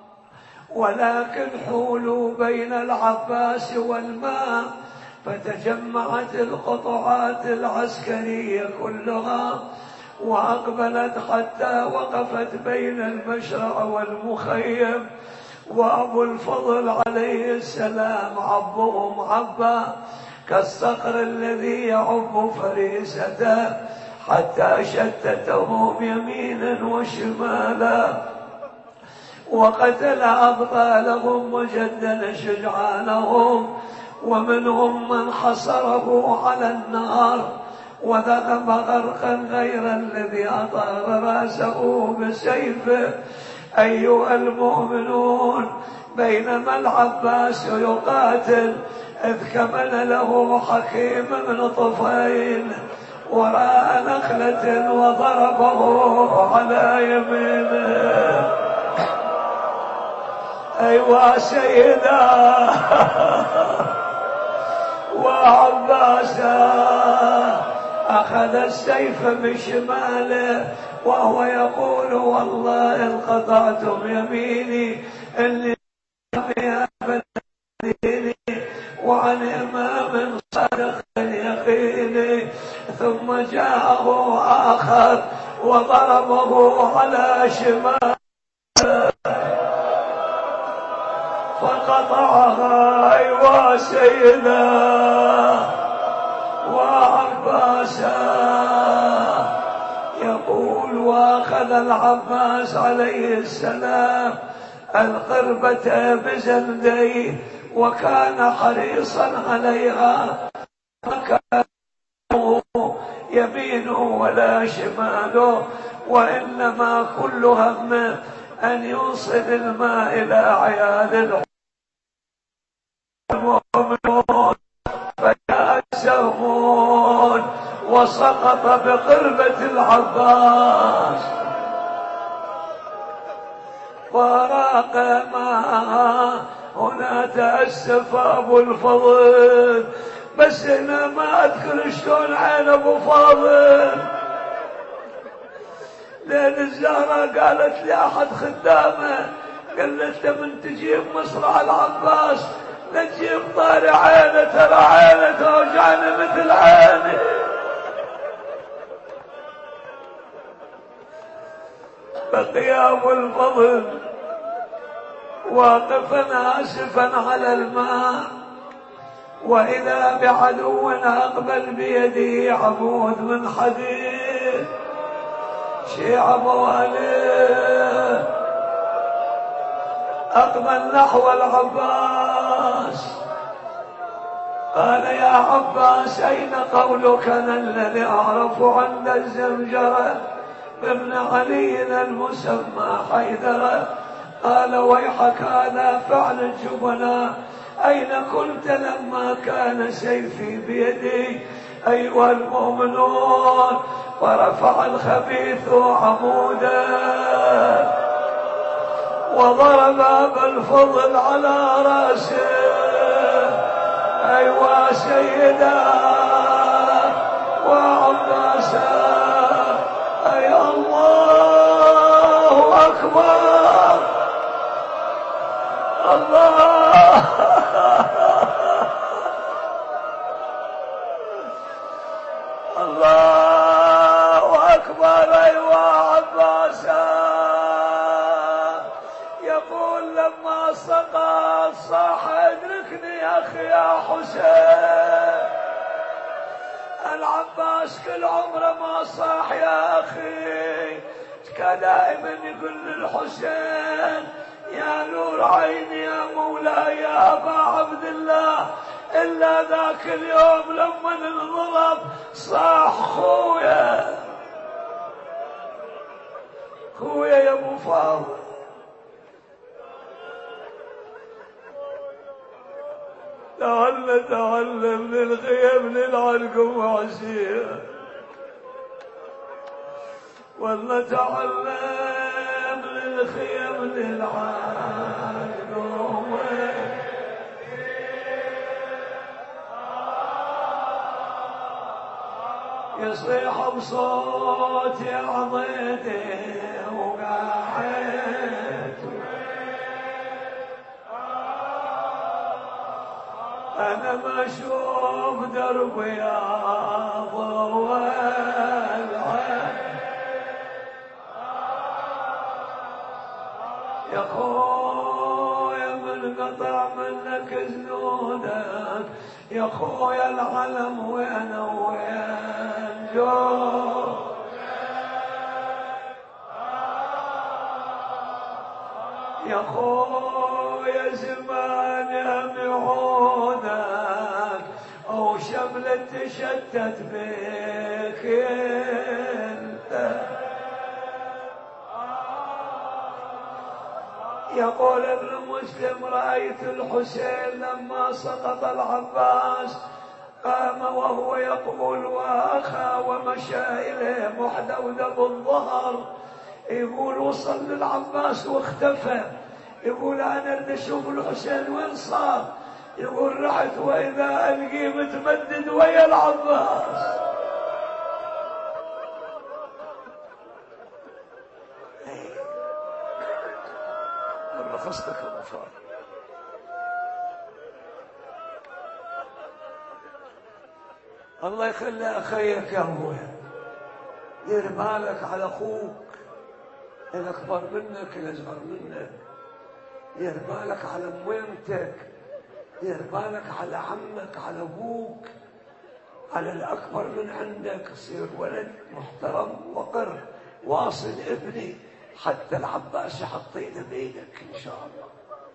ولكن حولوا بين العباس والماء. فتجمعت القطعات العسكرية كلها وأقبلت حتى وقفت بين المشرع والمخيم، وأبو الفضل عليه السلام عبهم عبا كالصقر الذي يعب فريسته، حتى شتتهم يمينا وشمالا، وقتل أبطالهم وجدل شجعانهم، ومنهم من حصره على النار وذهب غرقا غير الذي أطار راسه بسيفه. أيها المؤمنون، بينما العباس يقاتل إذ كمن له حكيم بن طفيل وراء نخلة وضربه على يمينه. أيوا سيدا وعباسا أخذ السيف بشماله وهو يقول والله إن قطعتم يميني إني بها بديني عن إمام صادق يقيني، ثم جاءه آخر وضربه على شماله فقطعها. أيوا سيدا وعباسا. يقول واخذ العباس عليه السلام القربة بزنديه وكان حريصا عليها، فكان يمينه ولا شماله، وإنما كل همه أن يوصل الماء إلى عيال المؤمنون. فجاء السهم وسقط بقربة العباس فراق معها. هنا تأسف أبو الفضل، بس أنا ما أذكر شلون عين أبو فاضل. لأن الزهرة قالت لي أحد خدامه، قال له أنت من تجيب مصرع العباس لا تجيب طاري عينه، ترى عينه توجعني مثل عيني. بقي أبو الفضل واقفا آسفا على الماء، وإذا بعدو أقبل بيده عمود من حديد شيع مواليه، أقبل نحو العباس. قال يا عباس أين قولك أنا الذي أعرف عند الزمجرة بابن علي المسمى حيدرة؟ قال ويحك هذا فعل الجبناء، أين كنت لما كان سيفي بيدي أيها المؤمنون؟ فرفع الخبيث عمودا وضرب أبا الفضل على رأسه. أيوا سيدا وعباسا. أي الله أكبر الله الله أكبر. أيوا عباسا. يقول لما سقط صاح ادركني يا أخي يا حسين. العباس كل عمره ما صاح يا أخي، كان دائما يقول للحسين يا نور عيني يا مولاي يا أبا عبد الله، إلا ذاك اليوم لما انضرب صاح خويا خويا يا ابو فاضل. تعال تعال من الخيم نلعنكم وعشية، والله تعلم للخيم نلعنكم. يصيح بصوت يا عضيدي وقاعد أنا ما أشوف دربي يا ضوء العين. يا خويا من قطع منك زنودك، يا خويا العلم وين وين جو. يا خويا زمان يا معودك او شملة تشتت بك انت. يقول ابن مسلم رأيت الحسين لما سقط العباس قام وهو يقول واخا ومشى اليه محدودب الظهر. يقول وصل للعباس واختفى. يقول انا اريد اشوف الحسين وين صار. يقول رحت واذا القيه متمدد ويا العباس. رخصتك ابو فاضل. الله يخلي أخيك يا أبوي، دير بالك على أخوك الأكبر منك الأصغر منك، دير بالك على أمومتك، دير بالك على عمك على أبوك على الأكبر من عندك. صير ولد محترم وقر واصل ابني، حتى العباس يحط ايده بيدك إن شاء الله.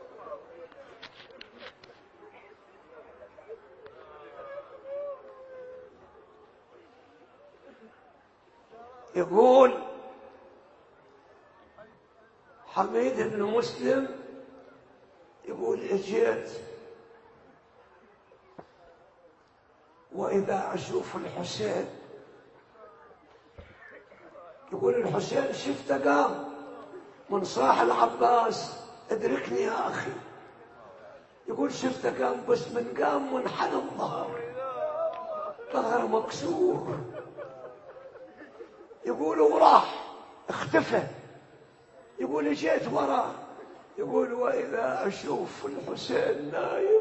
يقول حميد بن مسلم، يقول اجيت وإذا أشوف الحسين، يقول الحسين شفته قام من صاح العباس ادركني يا أخي، يقول شفته قام بس من قام منحنى الظهر، ظهره مكسور، يقول وراح اختفى، يقول جيت وراه، يقول وإذا أشوف الحسين نايم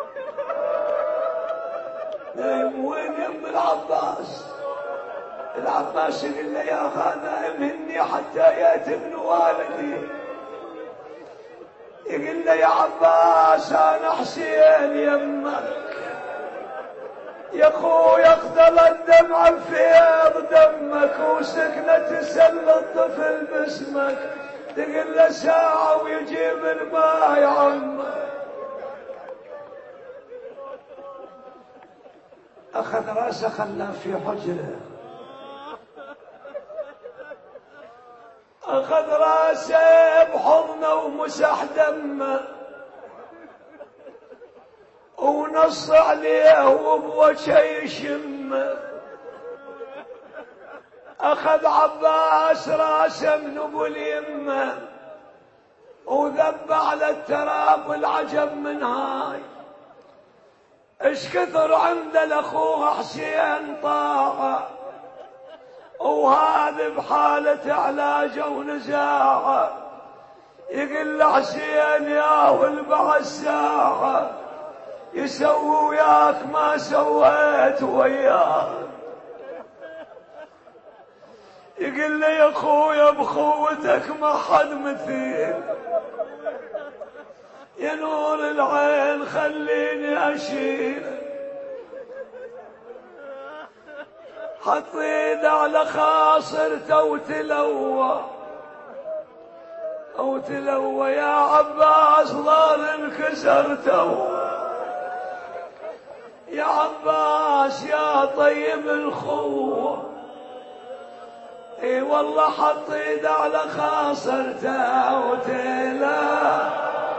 نايم وين يم العباس، العباس يقول له يا أخي نايم هني حتى يأتي ابن والدي، يقول له يا عباس أنا حسين يمك يا اخوي، يقتل الدمع بفيض دمك وسكنة سل الطفل باسمك، تقل له ساعة ويجيب الماء يا عمك. أخذ راسه خلاه في حجره، أخذ راسه بحضنه ومسح دمه ونص عليه وبوجهه يشمه، أخذ عباس راسه من أبو اليمه وذب على التراب والعجب من هاي، اش كثر عند الأخوه حسين طاعة وهذا بحالة علاجه ونزاعه، يقول له حسين يا ولبع الساعة يسوي وياك ما سويت وياك، يقول له يا اخويا بخوتك ما حد مثيل، يا نور العين خليني اشيل، حط ايده على خاصرته وتلوى او تلوى يا عباس ضار انكسرته، يا عباس يا طيب الخوة، اي والله حط ايده على خاصرته وتلا،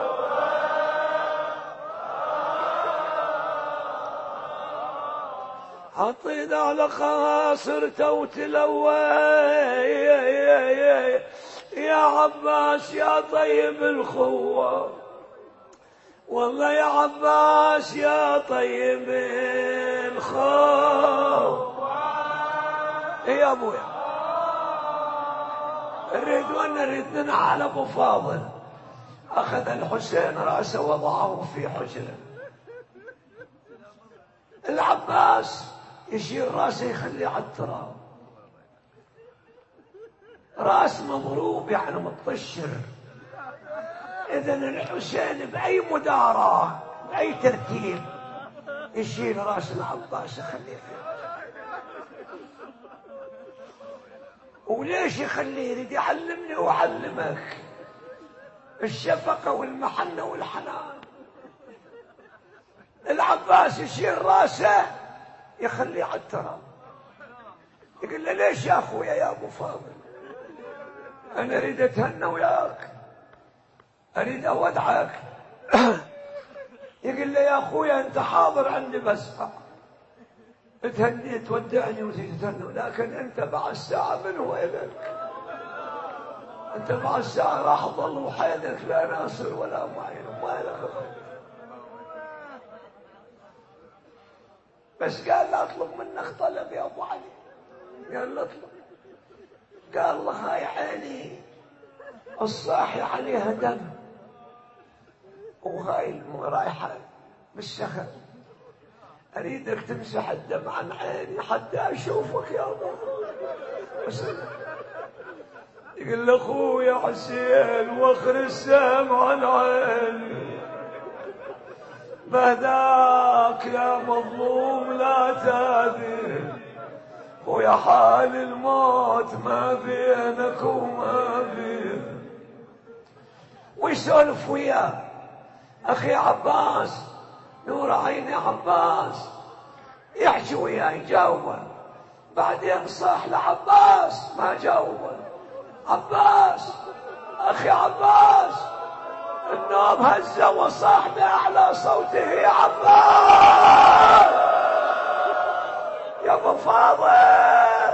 حط ايده على خاصرته وتلوى يا عباس يا طيب الخوة، والله يا عباس يا طيب الخوة. يا ابويا نريد وانا نريد ننعى ابو فاضل، اخذ الحسين راسه وضعه في حجره، العباس يشيل راسه يخليه على التراب، راس مضروب يعني متطشر، إذن الحسين بأي مداراة بأي ترتيب يشيل راس العباس يخليه فيه. وليش يخليه؟ يريد يعلمني وأعلمك الشفقة والمحنة والحنان. العباس يشيل راسه يخليه على التراب، يقول له ليش يا أخويا يا أبو فاضل، أنا أريد أتهنى وياك، أريد أودعك. يقول له يا أخويا أنت حاضر عندي بس تهني تودعني وتجي تهني، لكن أنت بعد ساعة من ويلك، أنت بعد ساعة راح ظل وحيدك لا ناصر ولا معين وما لك. بس قال لا أطلب منك طلب يا أبو علي، قال لا أطلب، قال الله هاي عيني الصاحي عليها دم وهاي رايحة بالسخن، أريدك تمسح الدم عن عيني حتى أشوفك يا الله. يقول له أخويا حسين وخر السام عن عيني، بهداك يا مظلوم لا تاذي، ويا حال الموت ما بينك وما بين. ويسولف وياه أخي عباس، نور عيني عباس، يحكي وياه يجاوبه. بعدين صاح لعباس ما جاوبه. عباس أخي عباس، النوم هزه وصاح بأعلى صوته يا عباس يا ابو فاضل.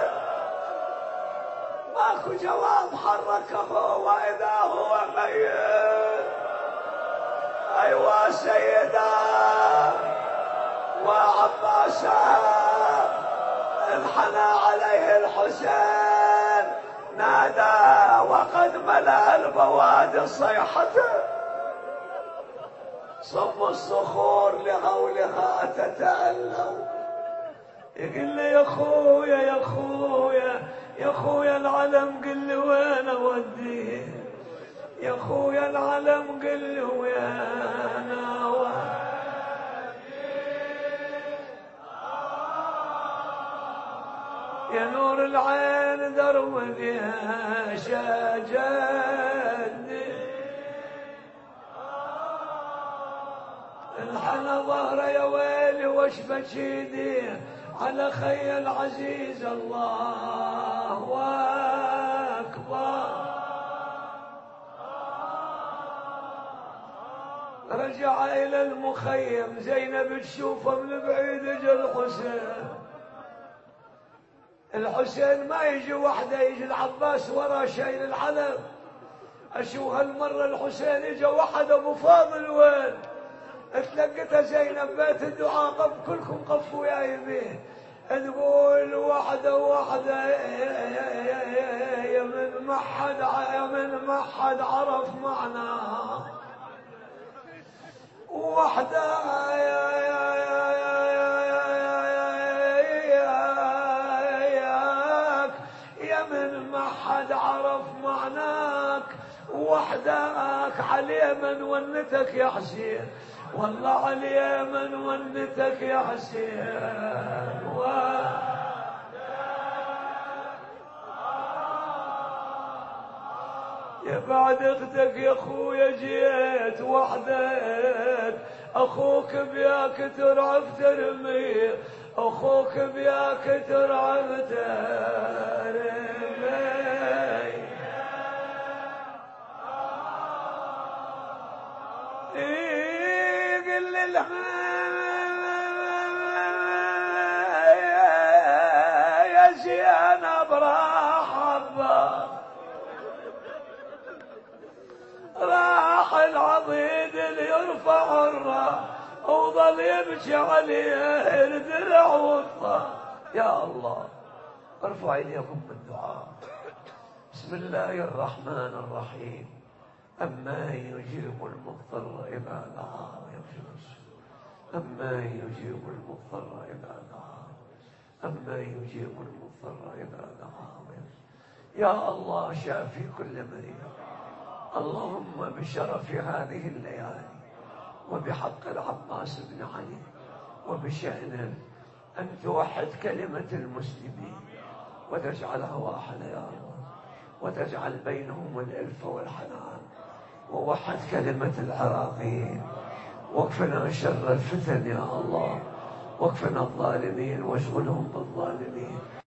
ماكو جواب حركه واذا هو ميت. ايوا سيدا وعباسا انحنى عليه الحسين، نادى وقد ملأ البوادي صيحته، صم الصخور لهولها تتألم. يقول لي يا خويا يا خويا يا خويا العلم، قل لي وين اوديه يا خويا العلم، قل لي وين اوديه. يا نور العين درب يا شجدي، انحنى ظهره يا ويلي وش بشيدي على خي العزيز. الله أكبر. رجع إلى المخيم، زينب تشوفه من بعيد، اجى الحسين. الحسين ما يجي وحده، يجي العباس ورا شايل العلم. اشوف هالمرة الحسين اجى وحده. ابو فاضل وين؟ اتلقتها زينب بيت الدعاء، قف كلكم قفوا يا يمين. تقول وحده وحده يا من ما حد يا من ما حد عرف معناه، وحده يا يا يا يا يا من ما حد عرف معناك، وحدك على اليمن ونتك يا حسين، والله على اليمن ونتك يا حسين. و... يا بعد اختك يا اخويا جيت وحدك، اخوك بياك ترعب ترمي، اخوك بياك ترعب ترمي. يا زينب راح عباس، راح العضيد اللي يرفع الراس وظل يمشي عليه الدرع والطا. يا الله ارفع ايديكم بالدعاء. بسم الله الرحمن الرحيم. أما يجيب المضطر إذا دعاه ويغفر السوء، أما يجيب المضطر إذا دعاه، أما يجيب المضطر إذا دعاه ويغفر. يا الله شافي كل مريض، اللهم بشرف هذه الليالي وبحق العباس بن علي وبشأنه أن توحد كلمة المسلمين وتجعلها واحدة يا الله، وتجعل بينهم الألف والحنان، ووحد كلمة العراقيين، واكفنا شر الفتن يا الله، واكفنا الظالمين واشغلهم بالظالمين.